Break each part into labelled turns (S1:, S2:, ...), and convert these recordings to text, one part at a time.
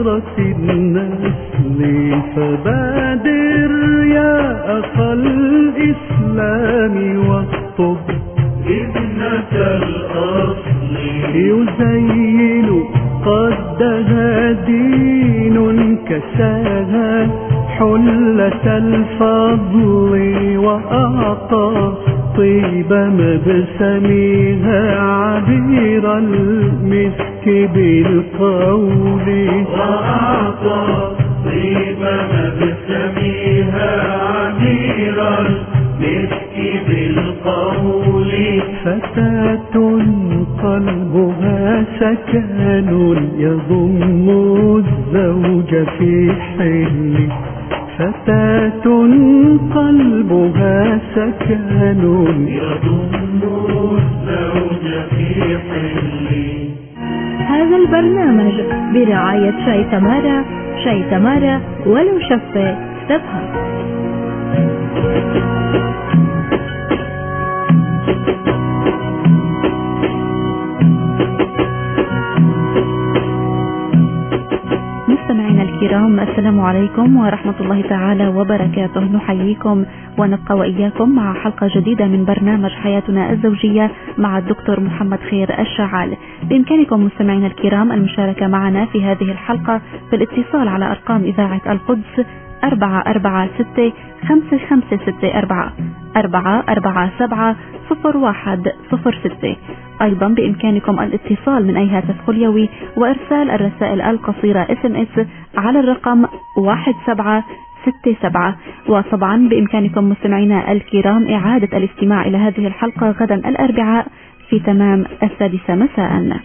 S1: كثرة النسل، فبادر يا أخا الإسلام واخطب ابنة الأصل، يزين قدها دين كساها حلة الفضل، وأعطى طيب مبسمها عبير المسك بالقول، وأعطى طيب مبسمها عبير المسك بالقول. فتاة قلبها سكن يضم الزوج في حل، فتاة قلبها سكن يضم الزوج في حل.
S2: هذا البرنامج برعاية شاي تمارا، شاي تمارا ولو شفة تفهم. مستمعينا الكرام، السلام عليكم ورحمة الله تعالى وبركاته. نحييكم ونبقى وإياكم مع حلقة جديدة من برنامج حياتنا الزوجية مع الدكتور محمد خير الشعال. بإمكانكم مستمعينا الكرام المشاركة معنا في هذه الحلقة في الاتصال على أرقام إذاعة القدس 446-5564 447-0106. أيضا بإمكانكم الاتصال من أي هاتف خليوي وإرسال الرسائل القصيرة SMS على الرقم 1767. وطبعا بإمكانكم مستمعينا الكرام إعادة الاستماع إلى هذه الحلقة غدا الأربعاء في تمام 6 مساء.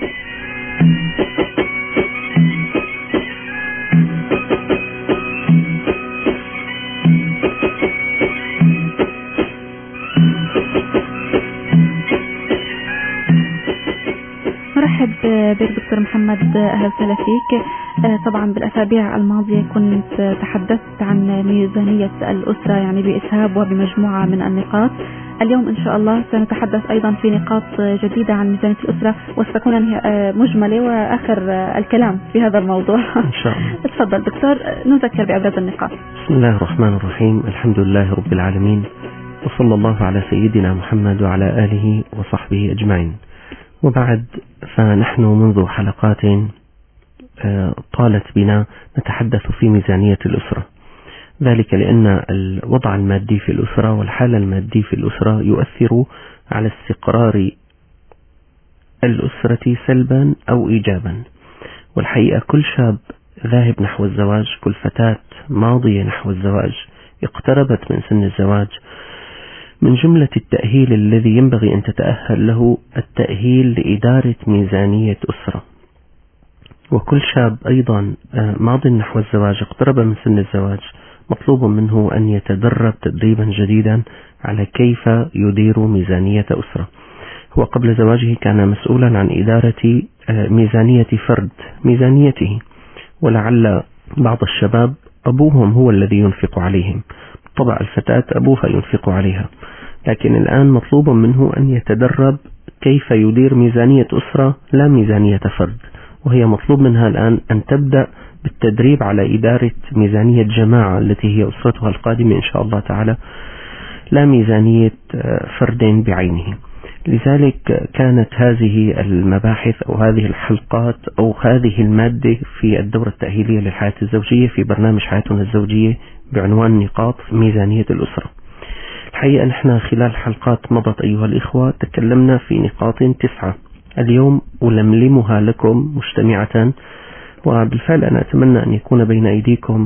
S2: مرحب بك دكتور محمد، أهلا وسهلا فيك. طبعا بالأسابيع الماضية كنت تحدثت عن ميزانية الأسرة يعني بإسهاب وبمجموعة من النقاط. اليوم إن شاء الله سنتحدث أيضا في نقاط جديدة عن ميزانية الأسرة، وستكون مجملة وآخر الكلام في هذا الموضوع
S3: إن شاء الله.
S2: تفضل دكتور، نذكر بأبرز النقاط.
S3: بسم الله الرحمن الرحيم، الحمد لله رب العالمين، وصلى الله على سيدنا محمد وعلى آله وصحبه أجمعين. وبعد، فنحن منذ حلقات طالت بنا نتحدث في ميزانية الأسرة، ذلك لأن الوضع المادي في الأسرة والحالة المادية في الأسرة يؤثر على استقرار الأسرة سلبا أو إيجابا. والحقيقة كل شاب ذاهب نحو الزواج، كل فتاة ماضية نحو الزواج اقتربت من سن الزواج، من جملة التأهيل الذي ينبغي أن تتأهل له التأهيل لإدارة ميزانية أسرة. وكل شاب أيضا ماض نحو الزواج اقترب من سن الزواج مطلوب منه أن يتدرب تدريبا جديدا على كيف يدير ميزانية أسرة. هو قبل زواجه كان مسؤولا عن إدارة ميزانية فرد، ميزانيته، ولعل بعض الشباب أبوهم هو الذي ينفق عليهم، طبعا الفتاة أبوها ينفق عليها، لكن الآن مطلوب منه أن يتدرب كيف يدير ميزانية أسرة لا ميزانية فرد، وهي مطلوب منها الآن أن تبدأ بالتدريب على إدارة ميزانية جماعة التي هي أسرتها القادمة إن شاء الله تعالى، لا ميزانية فرد بعينه. لذلك كانت هذه المباحث أو هذه الحلقات أو هذه المادة في الدورة التأهيلية للحياة الزوجية في برنامج حياتنا الزوجية بعنوان نقاط ميزانية الأسرة. الحقيقة نحن خلال حلقات مضت أيها الإخوة تكلمنا في نقاط 9، اليوم ألملمها لكم مجتمعة، وبالفعل أنا أتمنى أن يكون بين أيديكم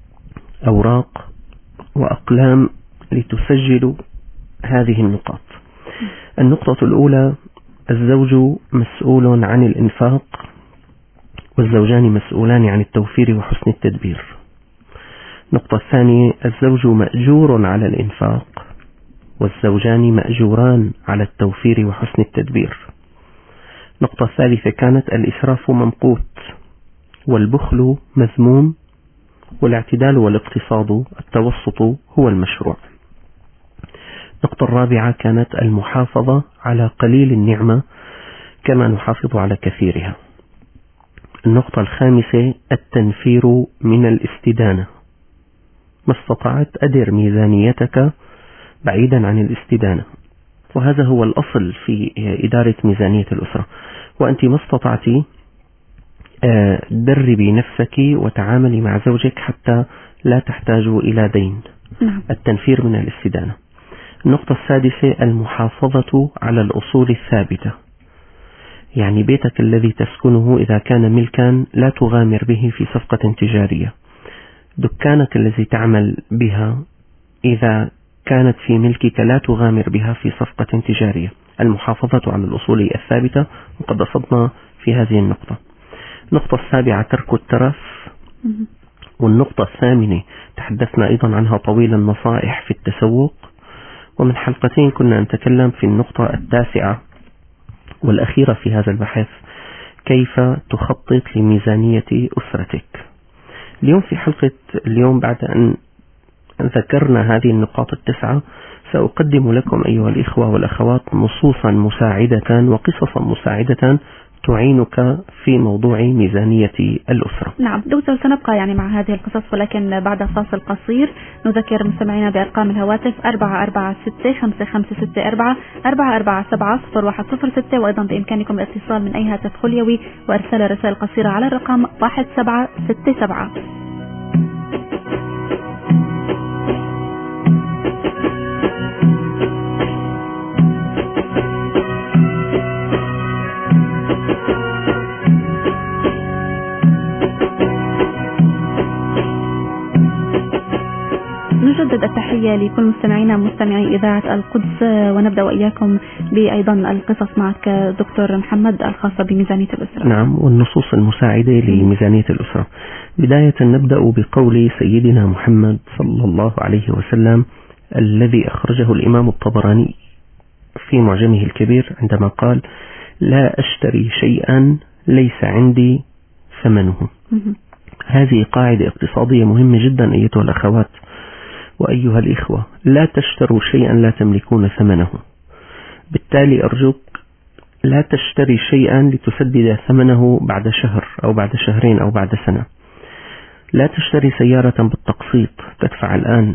S3: أوراق وأقلام لتسجلوا هذه النقاط. النقطة الأولى: الزوج مسؤول عن الإنفاق، والزوجان مسؤولان عن التوفير وحسن التدبير. النقطة الثانية: الزوج مأجور على الإنفاق، والزوجان مأجوران على التوفير وحسن التدبير. النقطة الثالثة كانت: الإسراف ممقوت، والبخل مذموم، والاعتدال والاقتصاد التوسط هو المشروع. النقطة الرابعة كانت: المحافظة على قليل النعمة كما نحافظ على كثيرها. النقطة الخامسة التنفير من الاستدانة. ما استطعت أدر ميزانيتك بعيدا عن الاستدانة، وهذا هو الأصل في إدارة ميزانية الأسرة. وأنت ما استطعت دربي نفسك وتعاملي مع زوجك حتى لا تحتاجوا إلى دين. التنفير من الاستدانة. النقطة السادسة المحافظة على الأصول الثابتة، يعني بيتك الذي تسكنه إذا كان ملكا لا تغامر به في صفقة تجارية. دكانك الذي تعمل بها إذا كانت في ملكك لا تغامر بها في صفقة تجارية. المحافظة على الأصول الثابتة، وقد أصبنا في هذه النقطة. النقطة السابعة ترك الترف. والنقطة الثامنة تحدثنا أيضا عنها طويلا، نصائح في التسوق. ومن حلقتين كنا نتكلم في النقطة التاسعة والأخيرة في هذا البحث، كيف تخطط لميزانية أسرتك. اليوم في حلقة اليوم بعد أن ذكرنا هذه النقاط التسعة، سأقدم لكم أيها الإخوة والأخوات نصوصا مساعدة وقصصا مساعدة تعينك في موضوع ميزانية الأسرة.
S2: نعم دكتور، سنبقى يعني مع هذه القصص، ولكن بعد فاصل قصير نذكر مستمعينا بأرقام الهواتف 446-564-447-01006، وأيضا بإمكانكم الاتصال من أي هاتف خليوي وإرسال رسائل قصيرة على الرقم 1767. نجدد التحية لكل مستمعينا مستمعي إذاعة القدس، ونبدأ وإياكم بأيضا القصص معك دكتور محمد الخاصة بميزانية الأسرة.
S3: نعم، والنصوص المساعدة لميزانية الأسرة. بداية نبدأ بقول سيدنا محمد صلى الله عليه وسلم الذي أخرجه الإمام الطبراني في معجمه الكبير عندما قال: لا أشتري شيئا ليس عندي ثمنه. هذه قاعدة اقتصادية مهمة جدا أيتها الأخوات وأيها الإخوة. لا تشتروا شيئا لا تملكون ثمنه. بالتالي أرجوك لا تشتري شيئا لتسدد ثمنه بعد شهر أو بعد شهرين أو بعد سنة. لا تشتري سيارة بالتقسيط تدفع الآن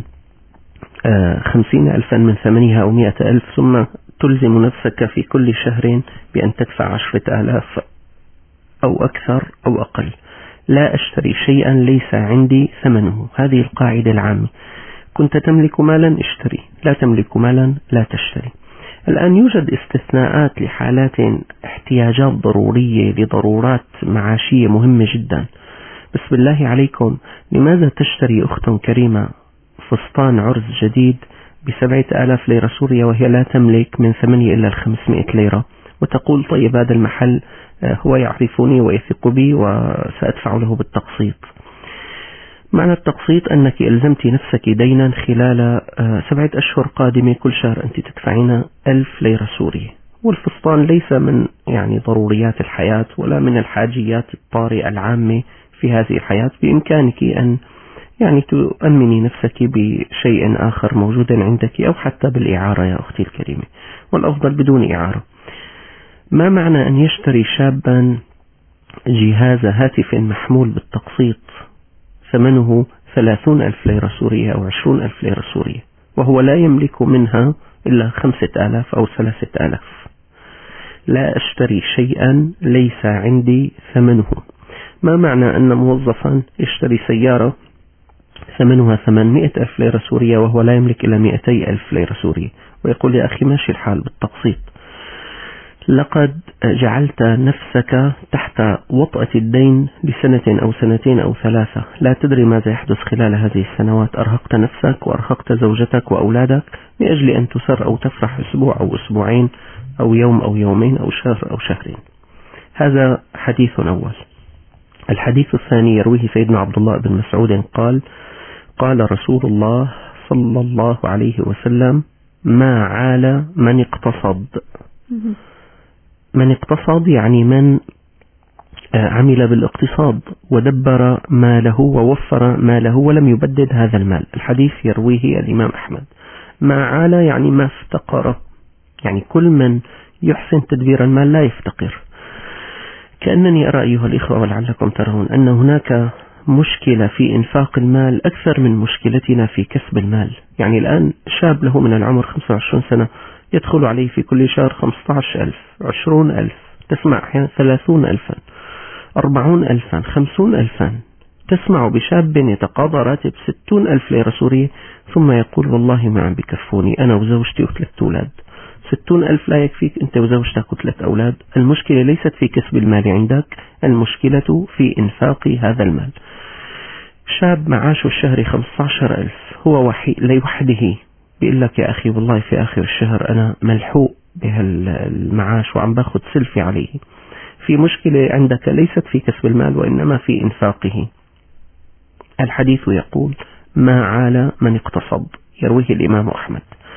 S3: 50,000 من ثمنها أو 100,000، ثم تلزم نفسك في كل شهر بأن تدفع 10,000 أو أكثر أو أقل. لا أشتري شيئا ليس عندي ثمنه. هذه القاعدة العامة. كنت تملك مالا اشتري، لا تملك مالا لا تشتري. الآن يوجد استثناءات لحالات احتياجات ضرورية لضرورات معاشية مهمة جدا. بس بالله عليكم، لماذا تشتري أخت كريمة فستان عرس جديد ب7,000 ليرة سورية وهي لا تملك من ثمنه إلا 500 ليرة، وتقول طيب هذا المحل هو يعرفني ويثق بي وسأدفع له بالتقسيط؟ معنى التقسيط أنك ألزمت نفسك دينا خلال 7 أشهر قادمة، كل شهر أنت تدفعين 1000 ليرة سورية. والفستان ليس من يعني ضروريات الحياة ولا من الحاجيات الطارئة العامة في هذه الحياة. بإمكانك أن يعني تؤمني نفسك بشيء آخر موجود عندك، أو حتى بالإعارة يا أختي الكريمة، والأفضل بدون إعارة. ما معنى أن يشتري شابا جهاز هاتف محمول بالتقسيط ثمنه 30,000 ليرة سورية أو 20,000 ليرة سورية وهو لا يملك منها إلا 5,000 أو 3,000؟ لا أشتري شيئا ليس عندي ثمنه. ما معنى أن موظفا يشتري سيارة ثمنها 800,000 ليرة سورية وهو لا يملك إلا 200,000 ليرة سورية ويقول يا أخي ماشي الحال بالتقسيط؟ لقد جعلت نفسك تحت وطأة الدين لسنة أو سنتين أو 3. لا تدري ماذا يحدث خلال هذه السنوات. أرهقت نفسك وأرهقت زوجتك وأولادك من أجل أن تسر أو تفرح أسبوع أو أسبوعين أو يوم أو يومين أو شهر أو شهرين. هذا حديث أول. الحديث الثاني يرويه سيدنا عبد الله بن مسعود قال: قال رسول الله صلى الله عليه وسلم: ما عال من اقتصد. من اقتصد يعني من عمل بالاقتصاد ودبر ماله ووفر ماله ولم يبدد هذا المال. الحديث يرويه الإمام أحمد. ما عال يعني ما افتقر، يعني كل من يحسن تدبير المال لا يفتقر. كأنني أرى أيها الإخوة ولعلكم ترون أن هناك مشكلة في إنفاق المال أكثر من مشكلتنا في كسب المال. يعني الآن شاب له من العمر 25 سنة يدخل عليه في كل شهر 15,000 20,000 تسمع أحيانا 30,000 40,000 50,000. تسمع بشاب يتقاضى راتب 60,000 ليرة سورية ثم يقول والله ما عم بكفوني أنا وزوجتي و3 أولاد. 60,000 لا يكفيك أنت وزوجتك و3 أولاد. المشكلة ليست في كسب المال عندك، المشكلة في إنفاق هذا المال. شاب معاشه الشهري 15,000 هو لوحده بيقول لك يا أخي والله في آخر الشهر أنا ملحوق بهالمعاش وعم باخذ سلفي عليه. في مشكلة عندك ليست في كسب المال وإنما في إنفاقه. الحديث يقول ما عال من اقتصد، يرويه الإمام أحمد.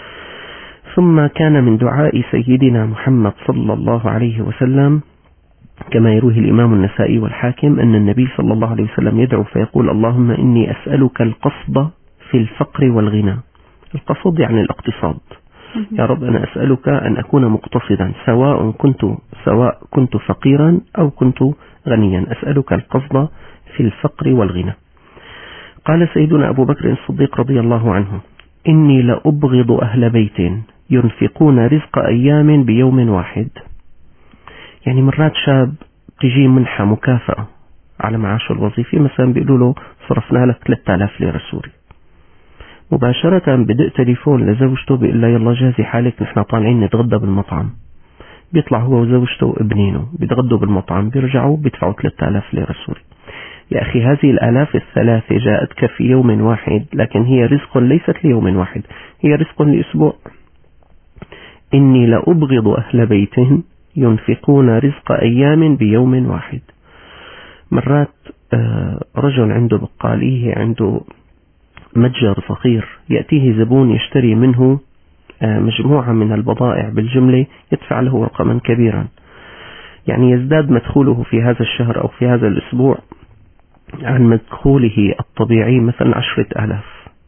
S3: ثم كان من دعاء سيدنا محمد صلى الله عليه وسلم كما يرويه الإمام النسائي والحاكم أن النبي صلى الله عليه وسلم يدعو فيقول اللهم إني أسألك القصد في الفقر والغنى. القصد يعني الاقتصاد. يا رب أنا أسألك أن أكون مقتصدا سواء كنت فقيرا أو كنت غنيا، أسألك القصد في الفقر والغنى. قال سيدنا أبو بكر الصديق رضي الله عنه إني لأبغض أهل بيت ينفقون رزق أيام بيوم واحد. يعني مرات شاب تجي منحة مكافأة على معاشه الوظيفي، مثلا بيقولوا له صرفنا لك 3000 ليرة سوري، مباشرة بدق تليفون لزوجته بيقول له يلا جهزي حالك نحن طالعين نتغدى بالمطعم. بيطلع هو وزوجته وابنينه بيتغدوا بالمطعم، بيرجعوا بيدفعوا 3000 ليرة سوري. يا أخي هذه الآلاف الثلاثة جاءتك في يوم واحد، لكن هي رزق ليست ليوم واحد، هي رزق لأسبوع. إني لأبغض أهل بيت ينفقون رزق أيام بيوم واحد. مرات رجل عنده بقاليه عنده متجر صغير، يأتيه زبون يشتري منه مجموعة من البضائع بالجملة، يدفع له رقما كبيرا، يعني يزداد مدخوله في هذا الشهر أو في هذا الأسبوع عن مدخوله الطبيعي مثلا 10,000.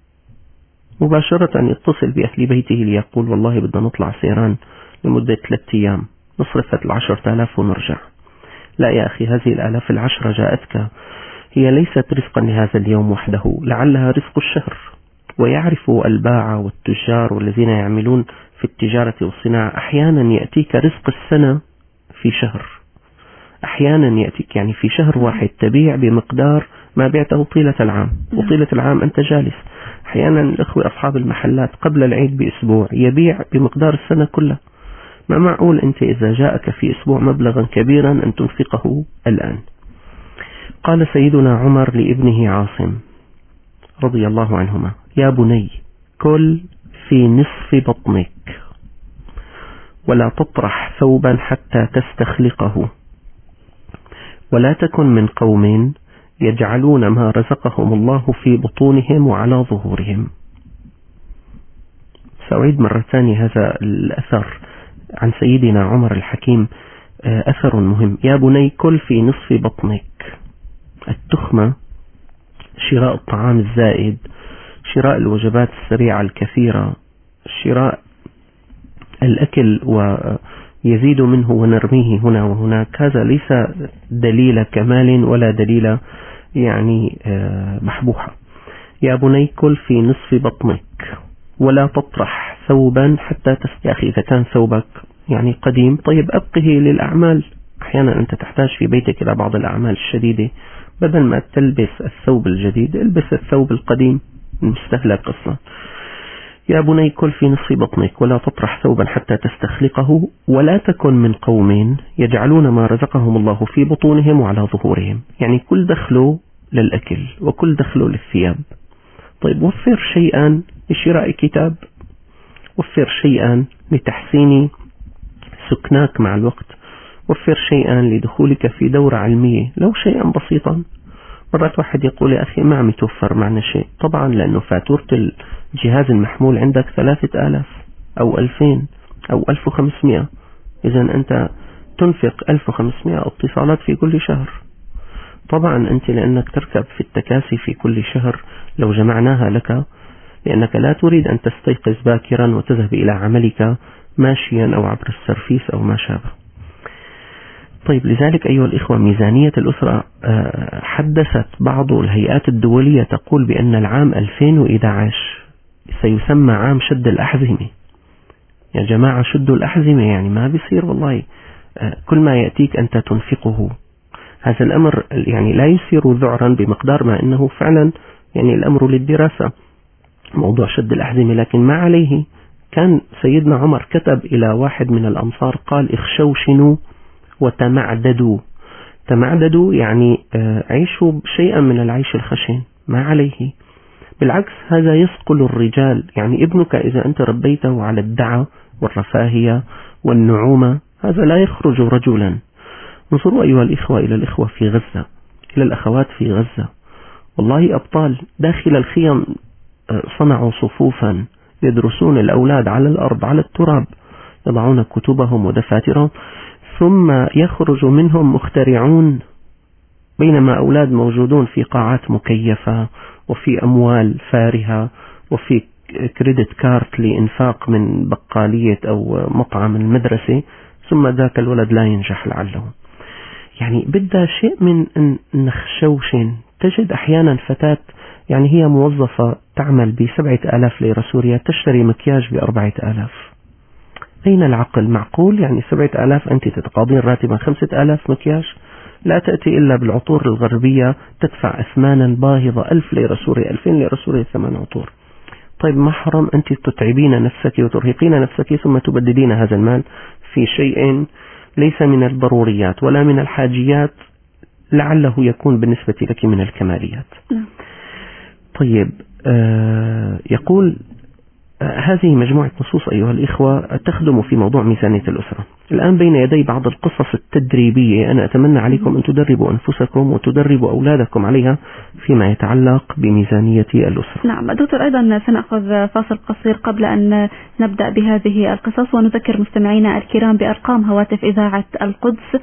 S3: مباشرة يتصل بأهل بيته ليقول والله بدنا نطلع سيران لمدة 3 أيام، نصرف 10,000 ونرجع. لا يا أخي هذه الآلاف 10 جاءتك هي ليست رزقا لهذا اليوم وحده، لعلها رزق الشهر. ويعرف الباعة والتجار والذين يعملون في التجارة والصناعة أحيانا يأتيك رزق السنة في شهر، أحيانا يأتيك يعني في شهر واحد تبيع بمقدار ما بعته طيلة العام، وطيلة العام أنت جالس. أحيانا الأخوة أصحاب المحلات قبل العيد بأسبوع يبيع بمقدار السنة كلها. ما معقول أنت إذا جاءك في أسبوع مبلغا كبيرا أن تنفقه الآن. قال سيدنا عمر لابنه عاصم رضي الله عنهما يا بني كل في نصف بطنك ولا تطرح ثوبا حتى تستخلقه ولا تكن من قوم يجعلون ما رزقهم الله في بطونهم وعلى ظهورهم. سأعيد مرة ثانية هذا الأثر عن سيدنا عمر الحكيم، أثر مهم. يا بني كل في نصف بطنك. التخمة شراء الطعام الزائد، شراء الوجبات السريعة الكثيرة، شراء الأكل ويزيد منه ونرميه هنا وهناك، هذا ليس دليل كمال ولا دليل يعني محبوحة. يا بني كل في نصف بطنك ولا تطرح ثوبا حتى تستأخي. إذا كان ثوبك يعني قديم طيب أبقه للأعمال، أحيانا أنت تحتاج في بيتك إلى بعض الأعمال الشديدة، بدل ما تلبس الثوب الجديد البس الثوب القديم المستهلك أصلا. يا بني كل في نصف بطنك ولا تطرح ثوبا حتى تستخلقه ولا تكن من قوم يجعلون ما رزقهم الله في بطونهم وعلى ظهورهم، يعني كل دخله للأكل وكل دخله للثياب. طيب وفر شيئا لشراء كتاب، وفر شيئا لتحسين سكناك مع الوقت، وفر شيئا لدخولك في دورة علمية لو شيئا بسيطا. مرات واحد يقول يا أخي ما عم يتوفر معنا شيء، طبعا لأنه فاتورة الجهاز المحمول عندك 3000 أو 2000 أو 1500، إذا أنت تنفق 1500 اتصالات في كل شهر. طبعا أنت لأنك تركب في التكاسي في كل شهر لو جمعناها لك، لأنك لا تريد أن تستيقظ باكرا وتذهب إلى عملك ماشيا أو عبر السرفيس أو ما شابه. طيب لذلك أيها الإخوة ميزانية الأسرة حدثت بعض الهيئات الدولية تقول بأن العام 2011 سيسمى عام شد الأحزمة. يا جماعة شدوا الأحزمة، يعني ما بيصير والله كل ما يأتيك أنت تنفقه. هذا الأمر يعني لا يثير ذعرا بمقدار ما أنه فعلا يعني الأمر للدراسة موضوع شد الأحزمة، لكن ما عليه. كان سيدنا عمر كتب إلى واحد من الأنصار قال اخشوشنوا وتمعددوا. تمعددوا يعني عيشوا شيئا من العيش الخشن، ما عليه. بالعكس هذا يثقل الرجال. يعني ابنك إذا أنت ربيته على الدعة والرفاهية والنعومة هذا لا يخرج رجلا. انظروا أيها الإخوة إلى الإخوة في غزة، إلى الأخوات في غزة، والله أبطال داخل الخيام صنعوا صفوفا يدرسون الأولاد على الأرض على التراب، يضعون كتبهم ودفاترهم، ثم يخرج منهم مخترعون، بينما أولاد موجودون في قاعات مكيفة وفي أموال فارهة وفي كريدت كارت لإنفاق من بقالية أو مطعم المدرسة، ثم ذاك الولد لا ينجح لعله. يعني بدها شيء من نخشوشن. تجد أحيانا فتاة يعني هي موظفة تعمل ب7,000 ليرة سوريا تشتري مكياج ب4,000. أين العقل؟ معقول يعني 7,000 أنت تتقاضين راتبا 5,000 مكياج؟ لا تأتي إلا بالعطور الغربية تدفع أثمانا باهظة 1,000 ليرة سوريا 2,000 ليرة سوريا 8 عطور. طيب ما حرام أنت تتعبين نفسك وترهقين نفسك ثم تبددين هذا المال في شيء ليس من الضروريات ولا من الحاجيات، لعله يكون بالنسبة لك من الكماليات. طيب يقول هذه مجموعة نصوص أيها الإخوة تخدم في موضوع ميزانية الأسرة. الآن بين يدي بعض القصص التدريبية، أنا أتمنى عليكم أن تدربوا أنفسكم وتدربوا أولادكم عليها فيما يتعلق بميزانية الأسرة.
S2: نعم دكتور، أيضا سنأخذ فاصل قصير قبل أن نبدأ بهذه القصص، ونذكر مستمعينا الكرام بأرقام هواتف إذاعة القدس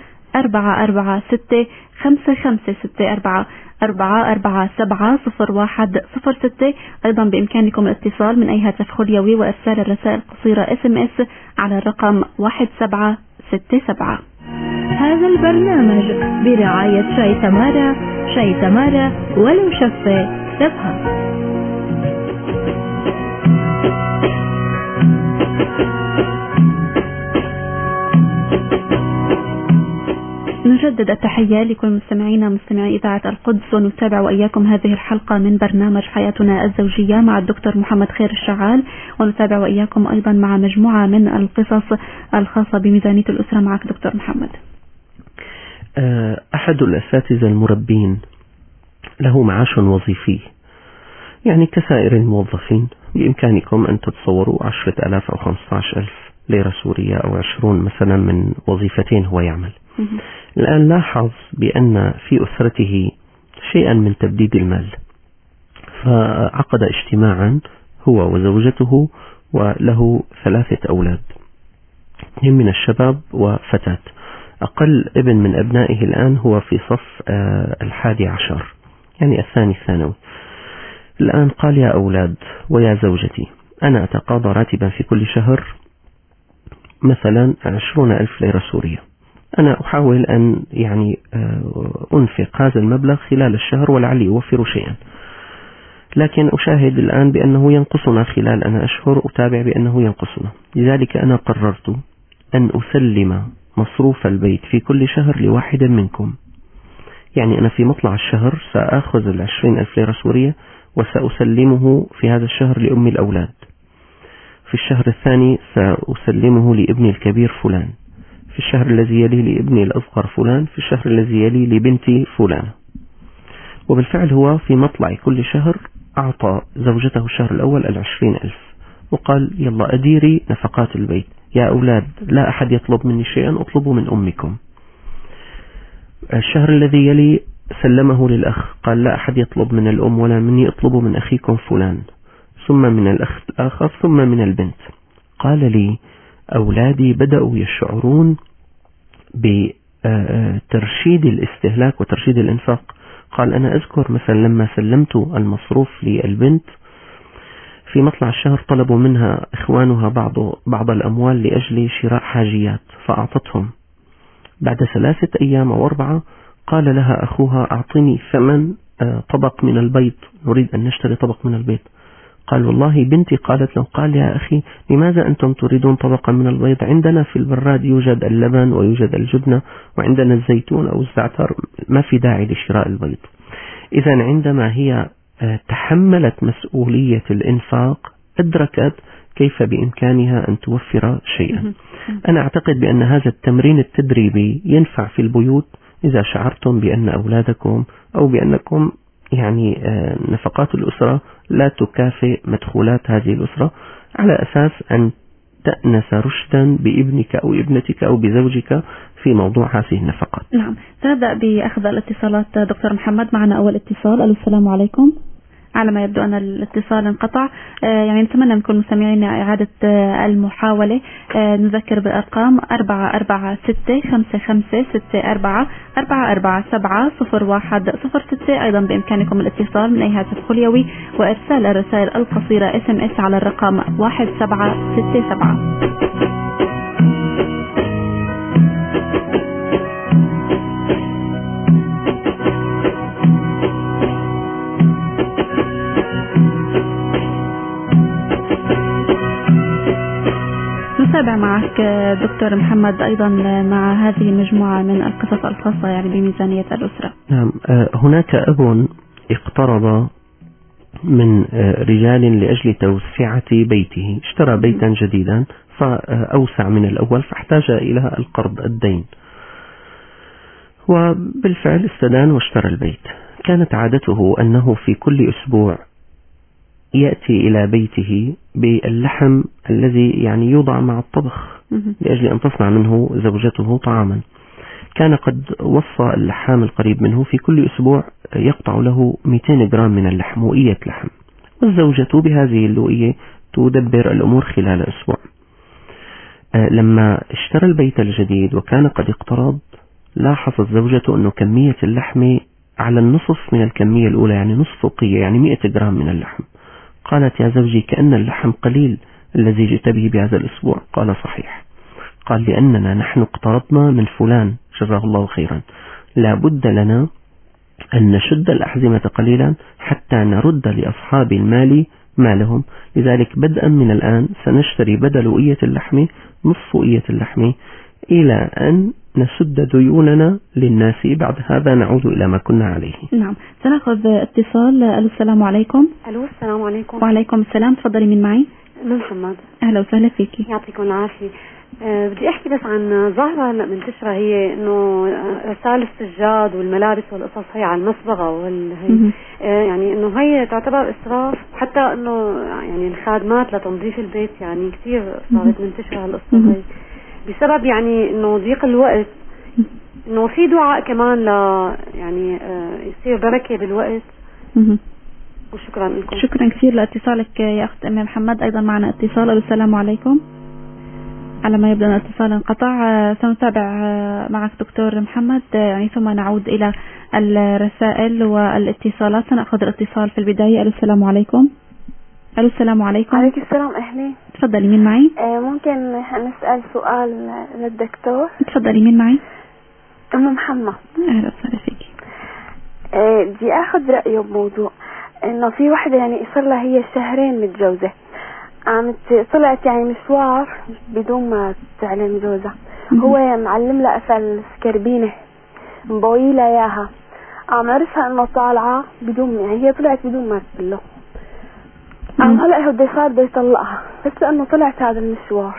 S2: 446-5564-447-0106. أيضا بإمكانكم الاتصال من أي هاتف خليوي وإرسال الرسائل القصيرة SMS على الرقم 1767.
S4: هذا البرنامج برعاية شاي تمارا. شاي تمارا ولو شفة تفهم.
S2: نجدد التحية لكل مستمعينا مستمعي إذاعة القدس، ونتابع وإياكم هذه الحلقة من برنامج حياتنا الزوجية مع الدكتور محمد خير الشعال، ونتابع وإياكم أيضا مع مجموعة من القصص الخاصة بميزانية الأسرة. معك دكتور محمد.
S3: أحد الأساتذة المربين له معاش وظيفي، يعني كسائر الموظفين. بإمكانكم أن تتصوروا 10,000 أو 15,000 ليرة سورية أو 20 مثلا من وظيفتين هو يعمل. الآن لاحظ بأن في أسرته شيئا من تبديد المال، فعقد اجتماعا هو وزوجته وله 3 أولاد، 2 من الشباب وفتاة. أقل ابن من أبنائه الآن هو في صف 11 يعني الثاني الثانوي. الآن قال يا أولاد ويا زوجتي، أنا أتقاضى راتبا في كل شهر مثلا 20,000 ليرة سورية. أنا أحاول أن يعني أنفق هذا المبلغ خلال الشهر ولعلي أوفر شيئا، لكن أشاهد الآن بأنه ينقصنا خلال أنا أشهر، أتابع بأنه ينقصنا. لذلك أنا قررت أن أسلم مصروف البيت في كل شهر لواحد منكم. يعني أنا في مطلع الشهر سأخذ 20,000 ليرة سورية وسأسلمه في هذا الشهر لأم الأولاد، في الشهر الثاني سأسلمه لابني الكبير فلان، في الشهر الذي يلي لابني الأصغر فلان، في الشهر الذي يلي لبنتي فلان. وبالفعل هو في مطلع كل شهر أعطى زوجته الشهر الأول 20,000 وقال يلا أديري نفقات البيت. يا أولاد لا أحد يطلب مني شيئا، أطلبوا من أمكم. الشهر الذي يلي سلمه للأخ، قال لا أحد يطلب من الأم ولا مني، اطلبوا من أخيكم فلان، ثم من الأخ الآخر، ثم من البنت. قال لي أولادي بدأوا يشعرون بترشيد الاستهلاك وترشيد الإنفاق. قال أنا أذكر مثلا لما سلمت المصروف للبنت في مطلع الشهر طلبوا منها إخوانها بعض الأموال لأجل شراء حاجيات فأعطتهم. بعد 3 أيام أو 4 قال لها أخوها أعطني ثمن طبق من البيض، نريد أن نشتري طبق من البيض. قال والله بنتي قالت له، قال يا أخي لماذا أنتم تريدون طبقا من البيض؟ عندنا في البراد يوجد اللبن ويوجد الجبنة وعندنا الزيتون أو الزعتر، ما في داعي لشراء البيض. إذا عندما هي تحملت مسؤولية الإنفاق أدركت كيف بإمكانها أن توفر شيئا. أنا أعتقد بأن هذا التمرين التدريبي ينفع في البيوت إذا شعرتم بأن أولادكم أو بأنكم يعني نفقات الأسرة لا تكافئ مدخولات هذه الأسرة، على أساس أن تأنس رشدا بابنك أو ابنتك أو بزوجك في موضوع هذه النفقات.
S2: نعم، سنبدأ بأخذ الاتصالات دكتور محمد. معنا أول اتصال. السلام عليكم. على ما يبدو أن الاتصال انقطع، يعني نتمنى منكم مستمعين إعادة المحاولة. نذكر بالأرقام 446-55-64-44-701-06. أيضا بإمكانكم الاتصال من أي هاتف خليوي وإرسال الرسائل القصيرة SMS على الرقم 1767. نتابع معك دكتور محمد أيضا مع هذه المجموعة من القصص الخاصة يعني بميزانية الأسرة.
S3: نعم، هناك أب اقترض من رجال لأجل توسعة بيته، اشترى بيتا جديدا فأوسع من الأول فاحتاج إلى القرض الدين، وبالفعل استدان واشترى البيت. كانت عادته أنه في كل أسبوع يأتي إلى بيته باللحم الذي يعني يوضع مع الطبخ لأجل أن تصنع منه زوجته طعاما. كان قد وصى اللحام القريب منه في كل أسبوع يقطع له 200 جرام من اللحم، وئية لحم، والزوجة بهذه اللوئية تدبر الأمور خلال أسبوع. لما اشترى البيت الجديد وكان قد اقترض، لاحظت زوجته أنه كمية اللحم على النصف من الكمية الأولى، يعني نصف وقية، يعني 100 جرام من اللحم. قالت يا زوجي كأن اللحم قليل الذي جئت به بهذا الأسبوع. قال صحيح. قال لأننا نحن اقترضنا من فلان جزاه الله خيرا، لا بد لنا أن نشد الأحزمة قليلا حتى نرد لأصحاب المال مالهم، لذلك بدءا من الآن سنشتري بدل وئية اللحم نصف وئية اللحم إلى أن نسد ديوننا للناس، بعد هذا نعود إلى ما كنا عليه.
S2: نعم، سنأخذ اتصال. السلام عليكم.
S5: ألو، السلام عليكم.
S2: وعليكم السلام. تفضلي، من معي؟
S5: من محمد.
S2: أهلا وسهلا فيكي.
S5: يعطيكم العافية. بدي أحكي بس عن ظاهرة هلا منتشرة، هي إنه رسائل السجاد والملابس والقصص هي على المصبغة يعني إنه هي تعتبر إسراف، حتى إنه يعني الخادمات لتنظيف البيت يعني كثير صارت منتشرة هالقصة هي، بسبب يعني إنه ضيق الوقت، إنه في دعاء كمان يعني يصير بركة بالوقت. وشكرا لكم.
S2: شكرا كثير لاتصالك يا أخت أم محمد. أيضا معنا اتصال. السلام عليكم. على ما يبدو أن الاتصال انقطع، سنتابع معك دكتور محمد يعني ثم نعود إلى الرسائل والاتصالات. سنأخذ الاتصال في البداية. السلام عليكم. السلام عليكم.
S6: عليكم السلام. أهلي.
S2: تفضلي، مين معي؟
S6: ممكن نسأل سؤال للدكتور؟
S2: تفضلي، مين معي؟
S6: أم محمد.
S2: أهلا وسهلا فيكي.
S6: بدي أخذ رأيه بموضوع إنه في وحدة يعني صار لها هي شهرين متجوزة، طلعت يعني مشوار بدون ما تعلم جوزها. هو معلم لها أفل سكربينة مبوي لها إياها، عرفها إنه طالعة بدون، يعني هي طلعت بدون ما تقول له. هلا هو بده يطلقها بس لأنه طلعت هذا المشوار.